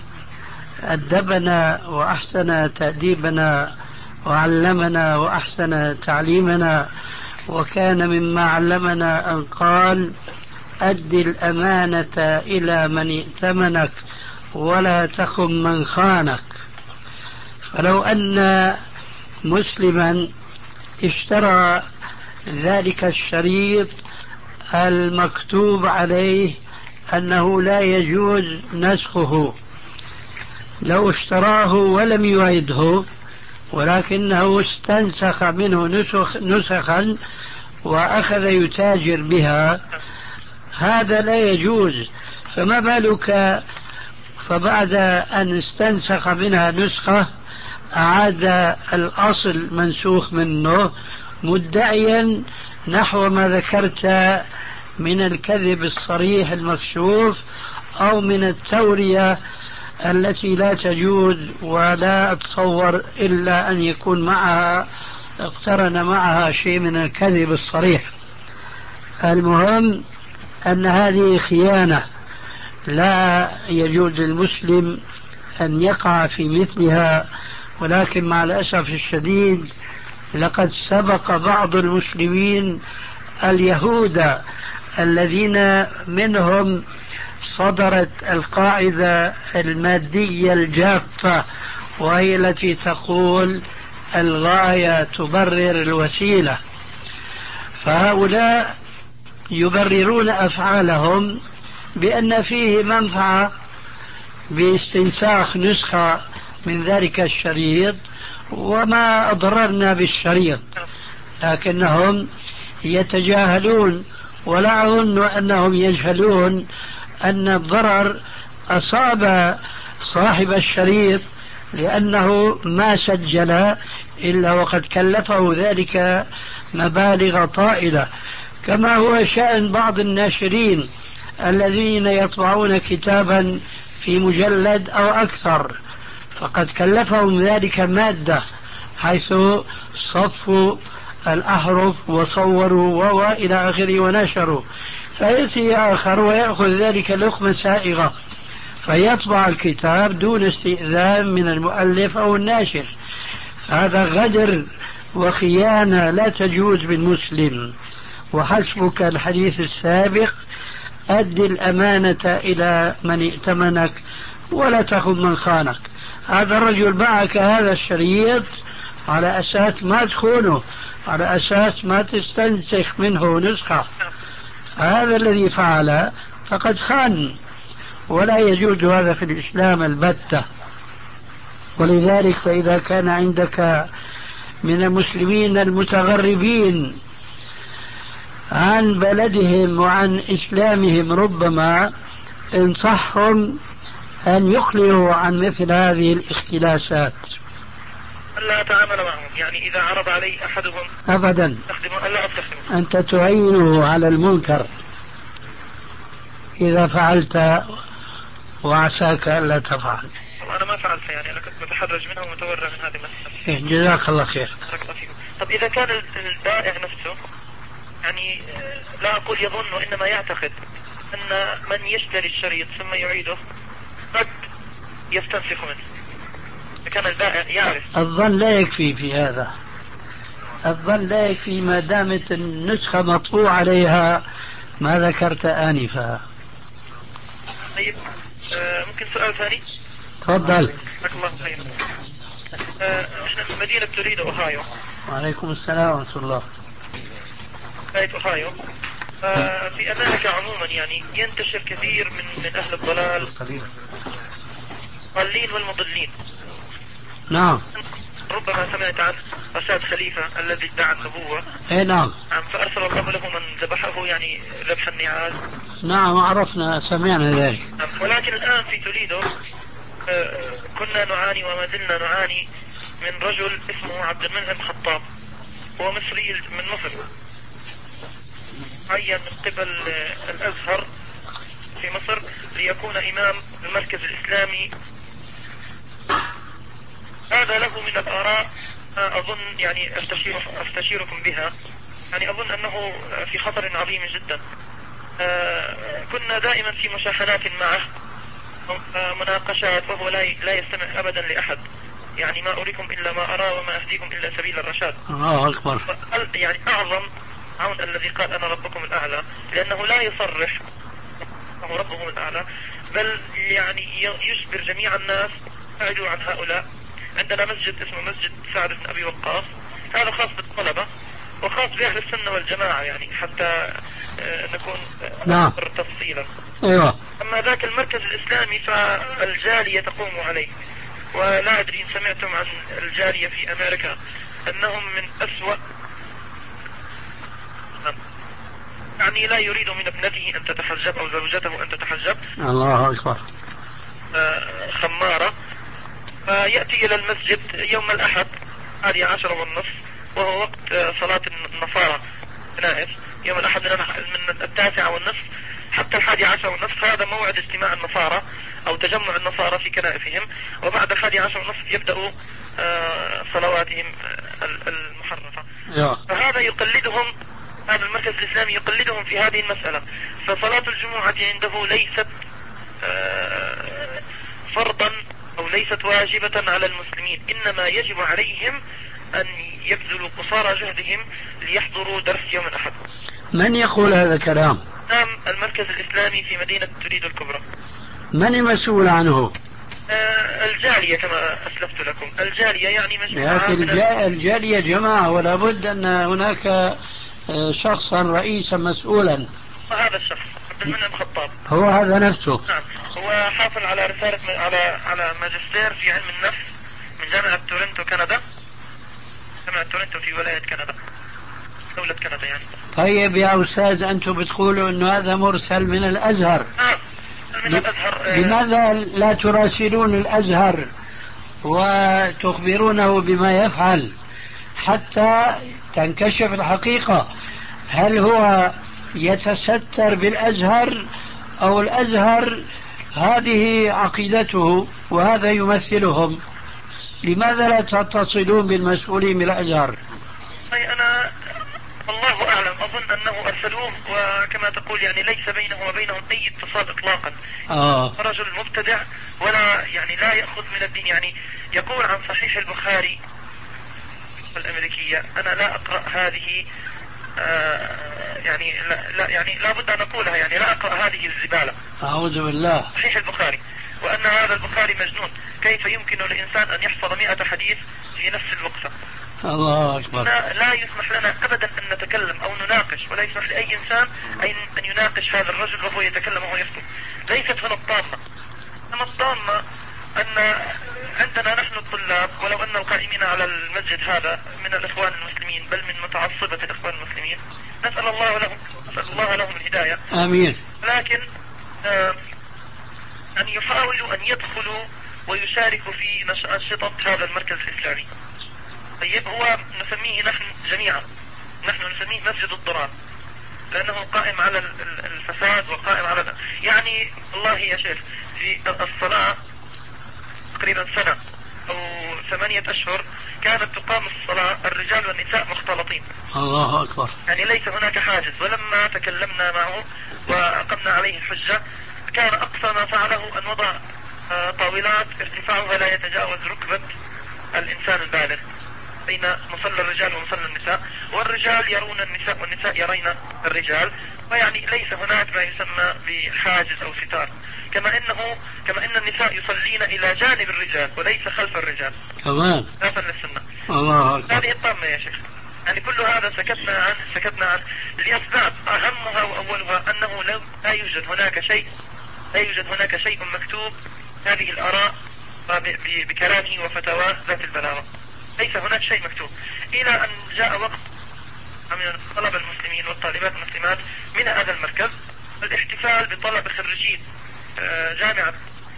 أدبنا وأحسن تأديبنا وعلمنا وأحسن تعليمنا، وكان مما علمنا أن قال: أد الأمانة إلى من ائتمنك ولا تخن من خانك. فلو أن مسلما اشترى ذلك الشريط المكتوب عليه أنه لا يجوز نسخه، لو اشتراه ولم يعده ولكنه استنسخ منه نسخ نسخا وأخذ يتاجر بها، هذا لا يجوز. فما بالك فبعد أن استنسخ منها نسخة أعاد الأصل منسوخ منه مدعيا نحو ما ذكرت من الكذب الصريح المكشوف أو من التورية التي لا تجوز، ولا أتصور إلا أن يكون معها اقترن معها شيء من الكذب الصريح. المهم أن هذه خيانة لا يجوز للمسلم أن يقع في مثلها، ولكن مع الأسف الشديد لقد سبق بعض المسلمين اليهود الذين منهم صدرت القاعدة المادية الجافة، وهي التي تقول الغاية تبرر الوسيلة. فهؤلاء يبررون أفعالهم بأن فيه منفعة باستنساخ نسخة من ذلك الشريط وما أضررنا بالشريط، لكنهم يتجاهلون، ولا أظن أنهم يجهلون أن الضرر أصاب صاحب الشريط لأنه ما سجل إلا وقد كلفه ذلك مبالغ طائلة، كما هو شأن بعض الناشرين الذين يطبعون كتابا في مجلد أو أكثر، فقد كلفهم ذلك مادة حيث صفوا الأحرف وصوروا وإلى آخره ونشروا، فيأتي آخر ويأخذ ذلك لقمة سائغة فيطبع الكتاب دون استئذان من المؤلف أو الناشر. هذا غدر وخيانة لا تجوز بالمسلم. وحسبك الحديث السابق: أد الأمانة إلى من ائتمنك ولا تخن من خانك. هذا الرجل باعك هذا الشريط على أساس ما تخونه، على أساس ما تستنسخ منه نسخة، هذا الذي فعل فقد خان، ولا يجوز هذا في الإسلام البتة. ولذلك فإذا كان عندك من المسلمين المتغربين عن بلدهم وعن إسلامهم ربما انصحهم أن يقلعوا عن مثل هذه الاختلاسات. ألا أتعامل معهم، يعني إذا عرض علي أحدهم أبدا ألا أستخدمه. أنت تعينه على المنكر إذا فعلت وعساك ألا تفعل. أنا ما فعلت، يعني أنا كنت متحرج منها ومتورع من هذه المسألة. جزاك الله خير. طب إذا كان البائع نفسه يعني لا أقول يظن، وإنما يعتقد أن من يشتري الشريط ثم يعيده قد يستنسخ منه، كان البائع يعرف. الظن لا يكفي في هذا، الظن لا يكفي ما دامت النسخة مطبوع عليها ما ذكرت آنفا. طيب آه ممكن سؤال ثاني؟ تفضل. الله خير. آه احنا في مدينة توريدو أوهايو. وعليكم السلام ورحمة الله. ولاية أوهايو. آه في أمريكا عموما يعني ينتشر كثير من من أهل الضلال، الضالين والمضلين. نعم. ربما سمعت عن رشاد خليفة الذي ادعى النبوة. اي نعم. فأرسل الله له من ذبحه، يعني ذبح النعال. نعم عرفنا سمعنا ذلك. ولكن الآن في توريدو كنا نعاني وما زلنا نعاني من رجل اسمه عبد المنعم خطاب، هو مصري من مصر، عين من قبل الأزهر في مصر ليكون إمام المركز الإسلامي. هذا له من الآراء أظن يعني أستشير أستشيركم بها، يعني أظن أنه في خطر عظيم جدا. كنا دائما في مشاحنات معه، مناقشات، وهو لا لا يستمع أبدا لأحد. يعني ما أريكم إلا ما أرى وما أهديكم إلا سبيل الرشاد. الله أكبر. يعني أعظم عون الذي قال أنا ربكم الأعلى، لأنه لا يصرح أنه ربهم الأعلى، بل يعني يجبر جميع الناس ابعدوا عن هؤلاء. عندنا مسجد اسمه مسجد سعد بن أبي وقاص، هذا خاص بالطلبة وخاص بأهل السنة والجماعة، يعني حتى نكون أكثر تفصيلا. أيوة. أما ذاك المركز الإسلامي فالجالية تقوم عليه، ولا أدري إن سمعتم عن الجالية في أمريكا أنهم من أسوأ، يعني لا يريد من ابنته أن تتحجب أو زوجته أن تتحجب. الله أكبر. خمارة. فيأتي إلى المسجد يوم الأحد الحادي عشر والنصف، وهو وقت صلاة النصارى كنائس. يوم الأحد من التاسعة والنصف حتى الحادي عشر والنصف، هذا موعد اجتماع النصارى أو تجمع النصارى في كنائسهم، وبعد الحادي عشر والنصف يبدأوا صلواتهم المحرفة. فهذا يقلدهم، هذا المركز الإسلامي يقلدهم في هذه المسألة. فصلاة الجمعة عنده ليست فرضا أو ليست واجبة على المسلمين، إنما يجب عليهم أن يبذلوا قصارى جهدهم ليحضروا درس يوم الأحد. من يقول هذا الكلام؟ نعم، المركز الإسلامي في مدينة تريد الكبرى. من المسؤول عنه؟ آه الجالية كما أسلفت لكم، الجالية يعني مجموعة. يا أخي الجا... الجالية جماعة، ولا بد أن هناك شخصا رئيسا مسؤولا. وهذا الشخص عبد المنعم خطاب هو هذا نفسه. نعم، هو حاصل على رسالة على على ماجستير في علم النفس من جامعة تورنتو كندا، جامعة تورنتو في ولاية كندا، دولة كندا يعني. طيب يا أستاذ، أنتم بتقولوا أنه هذا مرسل من الأزهر. نعم من الأزهر. لماذا لا تراسلون الأزهر وتخبرونه بما يفعل حتى تنكشف الحقيقة؟ هل هو يتستر بالأزهر أو الأزهر هذه عقيدته وهذا يمثلهم؟ لماذا لا تتصلون بالمسؤولين بالأزهر؟ أنا الله أعلم، أظن أنه أرسلوه، وكما تقول يعني ليس بينه وبينهم أي اتصال إطلاقا. آه. رجل مبتدع ولا يعني لا يأخذ من الدين. يعني يقول عن صحيح البخاري الأمريكية، أنا لا أقرأ هذه آه يعني لا, لا يعني لا بد أن أقولها، يعني لا أقرأ هذه الزبالة. أعوذ بالله. صحيح البخاري، وأن هذا البخاري مجنون، كيف يمكن للإنسان أن يحفظ مئة حديث في نفس الوقفة؟ الله أكبر. لا, لا يسمح لنا أبدا أن نتكلم أو نناقش، ولا يسمح لأي إنسان أن يناقش هذا الرجل وهو يتكلم وهو يخطب. ليست هنا الطامة، إنما الطامة أن عندنا نحن الطلاب، ولو أن القائمين على المسجد هذا من الإخوان المسلمين بل من متعصبة الإخوان المسلمين، نسأل الله لهم نسأل الله لهم الهداية. آمين. لكن آه أن يحاولوا أن يدخلوا ويشاركوا في أنشطة هذا المركز الإسلامي. طيب، هو نسميه نحن جميعا نحن نسميه مسجد الضرار، لأنه قائم على الفساد وقائم على يعني الله يا شيخ. في الصلاة تقريبا سنة أو ثمانية أشهر كانت تقام الصلاة الرجال والنساء مختلطين. الله أكبر. يعني ليس هناك حاجز. ولما تكلمنا معه وأقمنا عليه الحجة، كان أقصى ما فعله أن وضع طاولات ارتفاعها لا يتجاوز ركبة الإنسان البالغ بين مصلى الرجال ومصلى النساء، والرجال يرون النساء والنساء يرين الرجال، ويعني ليس هناك ما يسمى بحاجز أو ستار. كما إنه كما إن النساء يصلين إلى جانب الرجال وليس خلف الرجال كمان خلفا للسنة. الله أكبر. هذه الطامة يا شيخ. يعني كل هذا سكتنا عنه سكتنا عنه لأسباب أهمها وأولها أنه لا يوجد هناك شيء لا يوجد هناك شيء مكتوب هذه الآراء بكلامه وفتواه ذات البلاغة. ليس هناك شيء مكتوب، إلى أن جاء وقت من الطلبة المسلمين والطالبات المسلمات من هذا المركز الاحتفال بطلب خريجين جامعة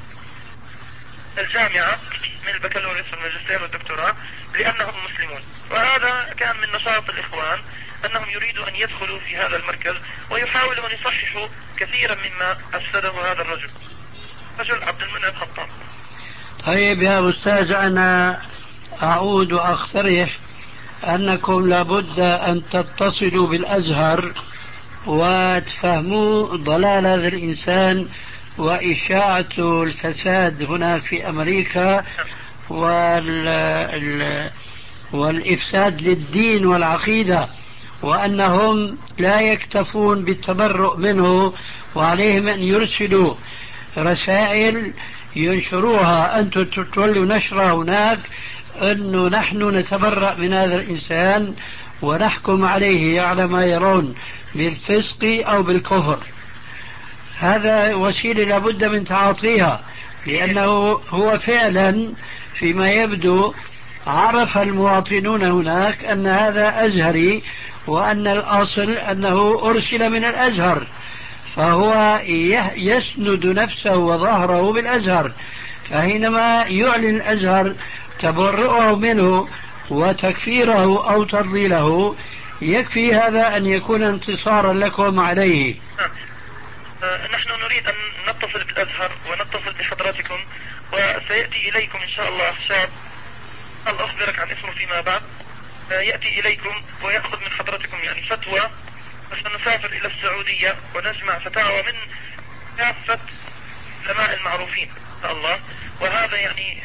الجامعة من البكالوريوس والماجستير والدكتوراه لأنهم مسلمون. وهذا كان من نشاط الإخوان أنهم يريدوا أن يدخلوا في هذا المركز ويحاولوا أن يصححوا كثيرا مما أفسده هذا الرجل، رجل عبد المنعم خطاب. طيب يا أستاذ، أنا أعود وأقترح أنكم لابد أن تتصلوا بالأزهر وتفهموا ضلال هذا الإنسان وإشاعة الفساد هنا في أمريكا وال... والإفساد للدين والعقيدة، وأنهم لا يكتفون بالتبرؤ منه وعليهم أن يرسلوا رسائل ينشروها. أنتم تولوا نشرها هناك أنه نحن نتبرأ من هذا الإنسان ونحكم عليه على ما يرون بالفسق أو بالكفر. هذا وسيلة لابد من تعاطيها، لأنه هو فعلا فيما يبدو عرف المواطنون هناك أن هذا أزهري وأن الأصل أنه أرسل من الأزهر، فهو يسند نفسه وظهره بالأزهر، فحينما يعلن الأزهر تبرؤه منه وتكفيره أو تضليله يكفي هذا أن يكون انتصارا لكم عليه. نحن نريد أن نتصل بالأزهر ونتصل بحضراتكم، وسيأتي إليكم إن شاء الله شاب، هل أخبرك عن اسمه فيما بعد، يأتي إليكم ويأخذ من حضرتكم يعني فتوى، فسنسافر إلى السعودية ونجمع فتاوى من كافة العلماء المعروفين إن شاء الله. وهذا يعني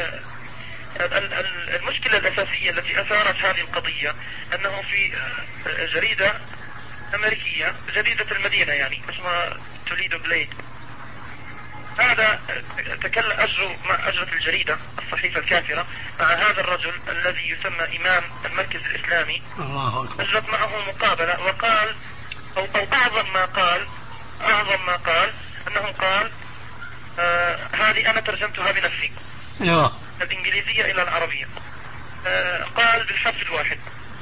المشكلة الأساسية التي أثارت هذه القضية أنه في جريدة أمريكية، جريدة المدينة يعني اسمها توليدو بليد، هذا تكلم أجروا مع أجرة الجريدة الصحيفة الكافرة مع هذا الرجل الذي يسمى إمام المركز الإسلامي. أجرت معه مقابلة وقال أو, أو أعظم ما قال أعظم ما قال أنه قال آه هذه أنا ترجمتها بنفسي الإنجليزية إلى العربية. آه قال بالحرف الواحد: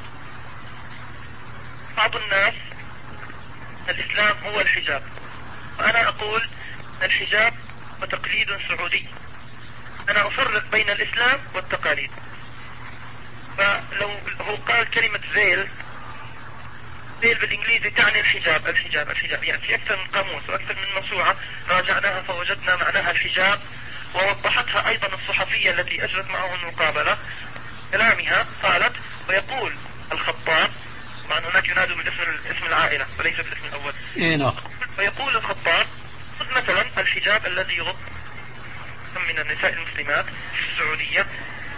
بعض الناس الإسلام هو الحجاب، وأنا أقول الحجاب وتقليد سعودي، أنا أفرق بين الإسلام والتقاليد. فلو هو قال كلمة فيل، فيل بالإنجليزي تعني الحجاب الحجاب الحجاب يعني في أكثر من قاموس وأكثر من موسوعة راجعناها فوجدنا معناها الحجاب، ووضحتها أيضا الصحفية التي أجرت معه المقابلة كلامها. قالت: ويقول الخطاب، مع أن هناك ينادوا بالاسم اسم العائلة وليس بالاسم الأول، ويقول الخطاب خذ مثلا الحجاب الذي يغطي من النساء المسلمات في السعودية،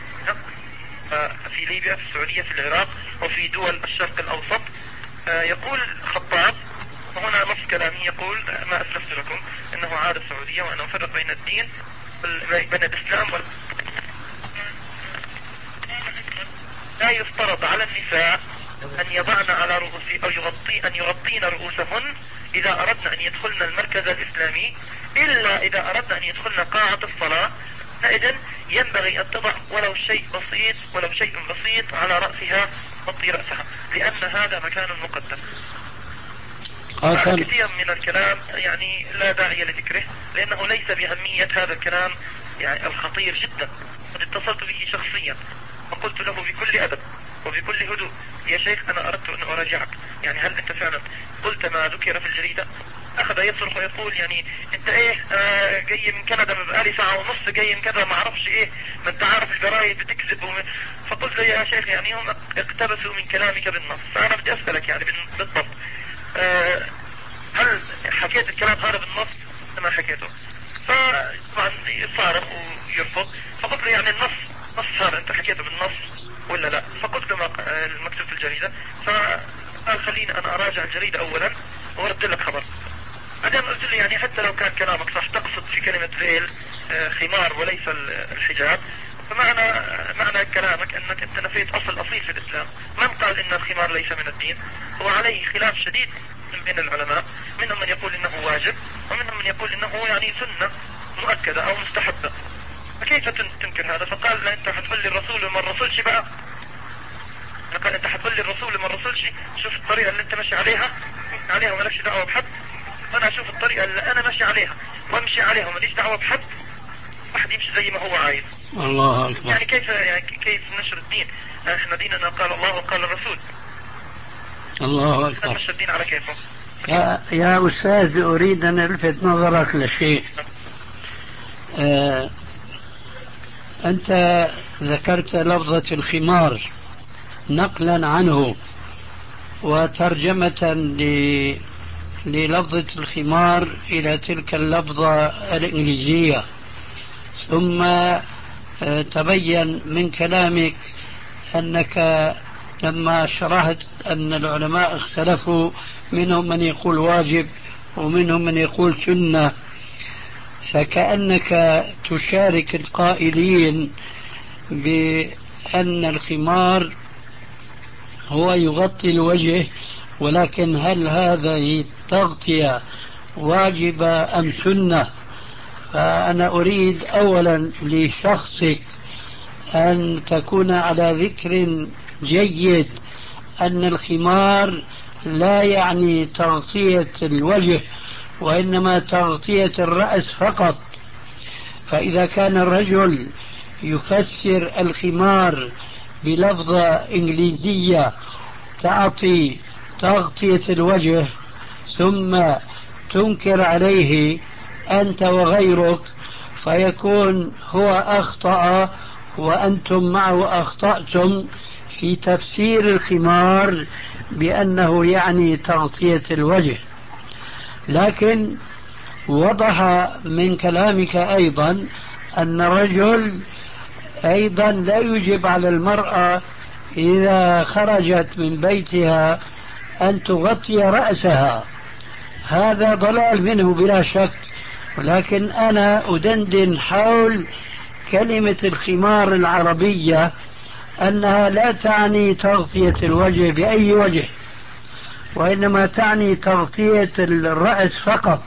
في ليبيا، في السعودية، في العراق، وفي دول الشرق الأوسط. يقول الخطاب، وهنا نص كلامي يقول ما أسلفت لكم إنه عادة السعودية وأنا أفرق بين الدين بين الإسلام وال... لا يفترض على النساء أن يضعن على رؤوسهن أو يغطي أن يغطين رؤوسهن إذا أردنا أن يدخلن المركز الإسلامي، إلا إذا أردنا أن يدخلن قاعة الصلاة، فإذن ينبغي أن تضع ولو شيء بسيط ولو شيء بسيط على رأسها، تغطي رأسها، لأن هذا مكان مقدس. كثير من الكلام يعني لا داعي لذكره لأنه ليس بأهمية هذا الكلام يعني الخطير جدا. قد اتصلت به شخصيا وقلت له بكل أدب وبكل هدوء: يا شيخ أنا أردت أن أراجعك، يعني هل أنت فعلا قلت ما ذكر في الجريدة؟ أخذ يصرخ ويقول: يعني أنت إيه آه جاي من كندا بقالي ساعة ونص، جاي من كذا ما أعرفش إيه، ما أنت عارف الجرايد بتكذب وم... فقلت له: يا شيخ يعني هم اقتبسوا من كلامك بالنص، فأنا بدي أسألك يعني بالضبط آه هل حكيت الكلام هذا بالنص ما حكيته؟ فطبعا يصارخ ويرفض. فقلت له: يعني النص نص هذا أنت حكيته بالنص ولا لا؟ فقلت له المكتوب في الجريدة. فقال: خليني أنا أراجع الجريدة أولا وأرد لك خبر. بعدين قلت له: يعني حتى لو كان كلامك صح، تقصد في كلمة فيل خمار وليس الحجاب، فمعنى معنى كلامك أنك أنت نفيت أصل أصيل في الإسلام. من قال إن الخمار ليس من الدين؟ هو عليه خلاف شديد من بين العلماء، منهم من يقول إنه واجب ومنهم من يقول إنه يعني سنة مؤكدة أو مستحبة. فكيف تنكر هذا؟ فقال: لا أنت حتقول لي الرسول وما الرسولش بقى. قال: أنت حتقول لي الرسول وما الرسولش، شوف الطريقة اللي أنت ماشي عليها عليها ومالكش دعوة بحد، وأنا أشوف الطريقة اللي أنا ماشي عليها وأمشي عليها وماليش دعوة بحد، واحد يمشي زي ما هو عايز. الله أكبر. يعني كيف يعني كيف نشر الدين؟ احنا ديننا قال الله وقال الرسول. الله أكبر. الدين على كيفه. يا, يا أستاذ أريد أن ألفت نظرك لشيء. آه أنت ذكرت لفظة الخمار نقلا عنه وترجمة ل... للفظة الخمار إلى تلك اللفظة الإنجليزية، ثم تبين من كلامك أنك لما شرحت أن العلماء اختلفوا، منهم من يقول واجب ومنهم من يقول سنة، فكأنك تشارك القائلين بأن الخمار هو يغطي الوجه، ولكن هل هذه التغطية واجبة أم سنة؟ فأنا أريد أولا لشخصك أن تكون على ذكر جيد أن الخمار لا يعني تغطية الوجه وإنما تغطية الرأس فقط. فإذا كان الرجل يفسر الخمار بلفظة إنجليزية تعطي تغطية الوجه ثم تنكر عليه أنت وغيرك، فيكون هو أخطأ وأنتم معه أخطأتم في تفسير الخمار بأنه يعني تغطية الوجه. لكن وضح من كلامك أيضا أن الرجل أيضا لا يجب على المرأة إذا خرجت من بيتها أن تغطي رأسها، هذا ضلال منه بلا شك، ولكن أنا أدندن حول كلمة الخمار العربية أنها لا تعني تغطية الوجه بأي وجه، وإنما تعني تغطية الرأس فقط.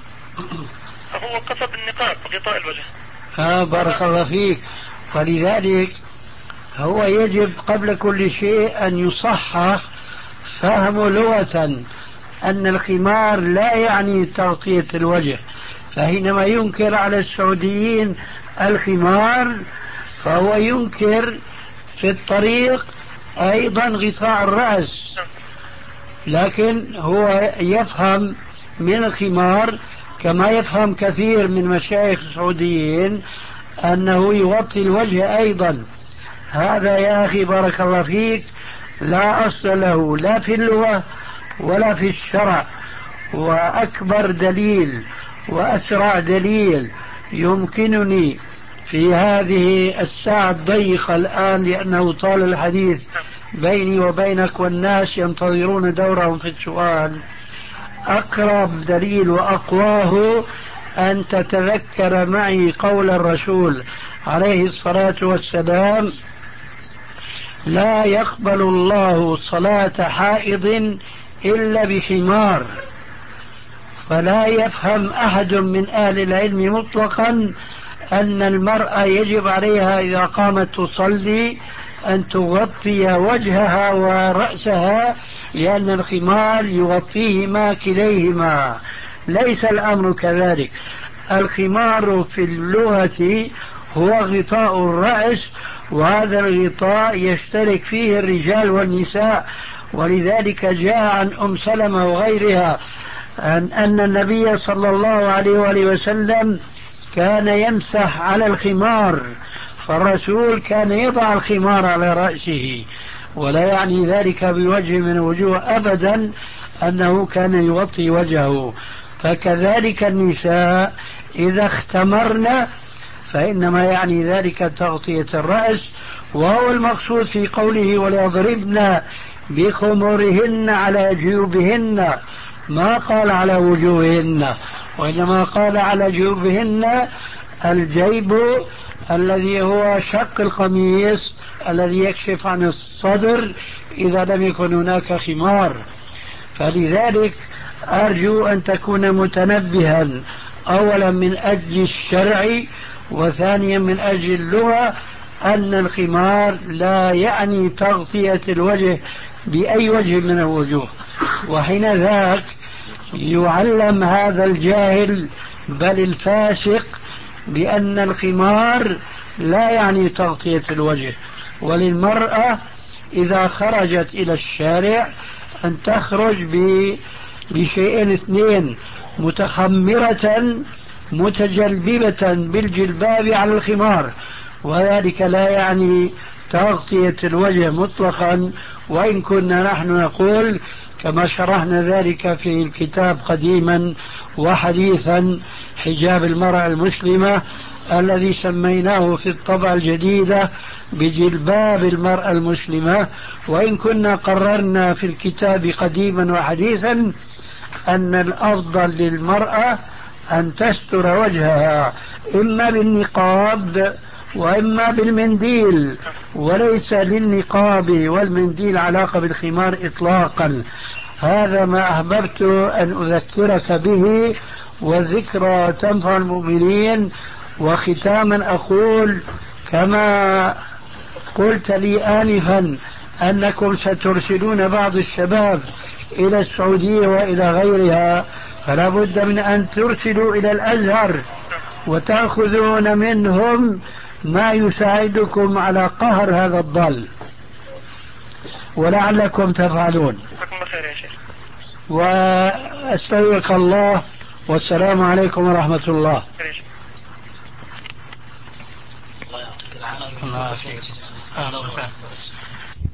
هو قصد النقاب غطاء الوجه. آه بارك الله فيك. ولذلك هو يجب قبل كل شيء أن يصحح فهم لغة أن الخمار لا يعني تغطية الوجه، فحينما ينكر على السعوديين الخمار فهو ينكر في الطريق أيضا غطاء الرأس، لكن هو يفهم من الخمار كما يفهم كثير من مشايخ السعوديين أنه يغطي الوجه أيضا. هذا يا أخي بارك الله فيك لا أصل له لا في اللغة ولا في الشرع. وأكبر دليل وأسرع دليل يمكنني في هذه الساعة الضيقة الآن، لأنه طال الحديث بيني وبينك والناس ينتظرون دورهم في السؤال، أقرب دليل وأقواه أن تتذكر معي قول الرسول عليه الصلاة والسلام: لا يقبل الله صلاة حائض إلا بخمار. فلا يفهم أحد من أهل العلم مطلقا أن المرأة يجب عليها إذا قامت تصلي أن تغطي وجهها ورأسها، لأن الخمار يغطيهما كليهما. ليس الأمر كذلك. الخمار في اللغة هو غطاء الرأس، وهذا الغطاء يشترك فيه الرجال والنساء، ولذلك جاء عن أم سلمة وغيرها أن, أن النبي صلى الله عليه وآله وسلم كان يمسح على الخمار، فالرسول كان يضع الخمار على رأسه، ولا يعني ذلك بوجه من وجوه أبدا أنه كان يغطي وجهه. فكذلك النساء إذا اختمرن فإنما يعني ذلك تغطية الرأس، وهو المقصود في قوله وليضربن بخمرهن على جيوبهن، ما قال على وجوههن، وإنما قال على جيوبهن الجيب الذي هو شق القميص الذي يكشف عن الصدر إذا لم يكن هناك خمار. فلذلك أرجو أن تكون متنبها أولا من أجل الشرع، وثانيا من أجل اللغة، أن الخمار لا يعني تغطية الوجه بأي وجه من الوجوه. وحين ذاك يعلم هذا الجاهل بل الفاسق بأن الخمار لا يعني تغطية الوجه. وللمرأة إذا خرجت إلى الشارع أن تخرج بشيئين اثنين: متخمرة متجلببة بالجلباب على الخمار، وذلك لا يعني تغطية الوجه مطلقا، وإن كنا نحن نقول كما شرحنا ذلك في الكتاب قديما وحديثا حجاب المرأة المسلمة الذي سميناه في الطبعة الجديدة بجلباب المرأة المسلمة، وإن كنا قررنا في الكتاب قديما وحديثا أن الأفضل للمرأة أن تستر وجهها إما بالنقاب وإما بالمنديل، وليس للنقاب والمنديل علاقة بالخمار إطلاقا. هذا ما أحببت أن أذكرك به، والذكرى تنفع المؤمنين. وختاما أقول كما قلت لي آنفا أنكم سترسلون بعض الشباب إلى السعودية وإلى غيرها، فلا بد من أن ترسلوا إلى الأزهر وتأخذون منهم ما يساعدكم على قهر هذا الضال، ولعلكم تفعلون. وأستودعك الله، والسلام عليكم ورحمة الله. الله يعطيك العافية.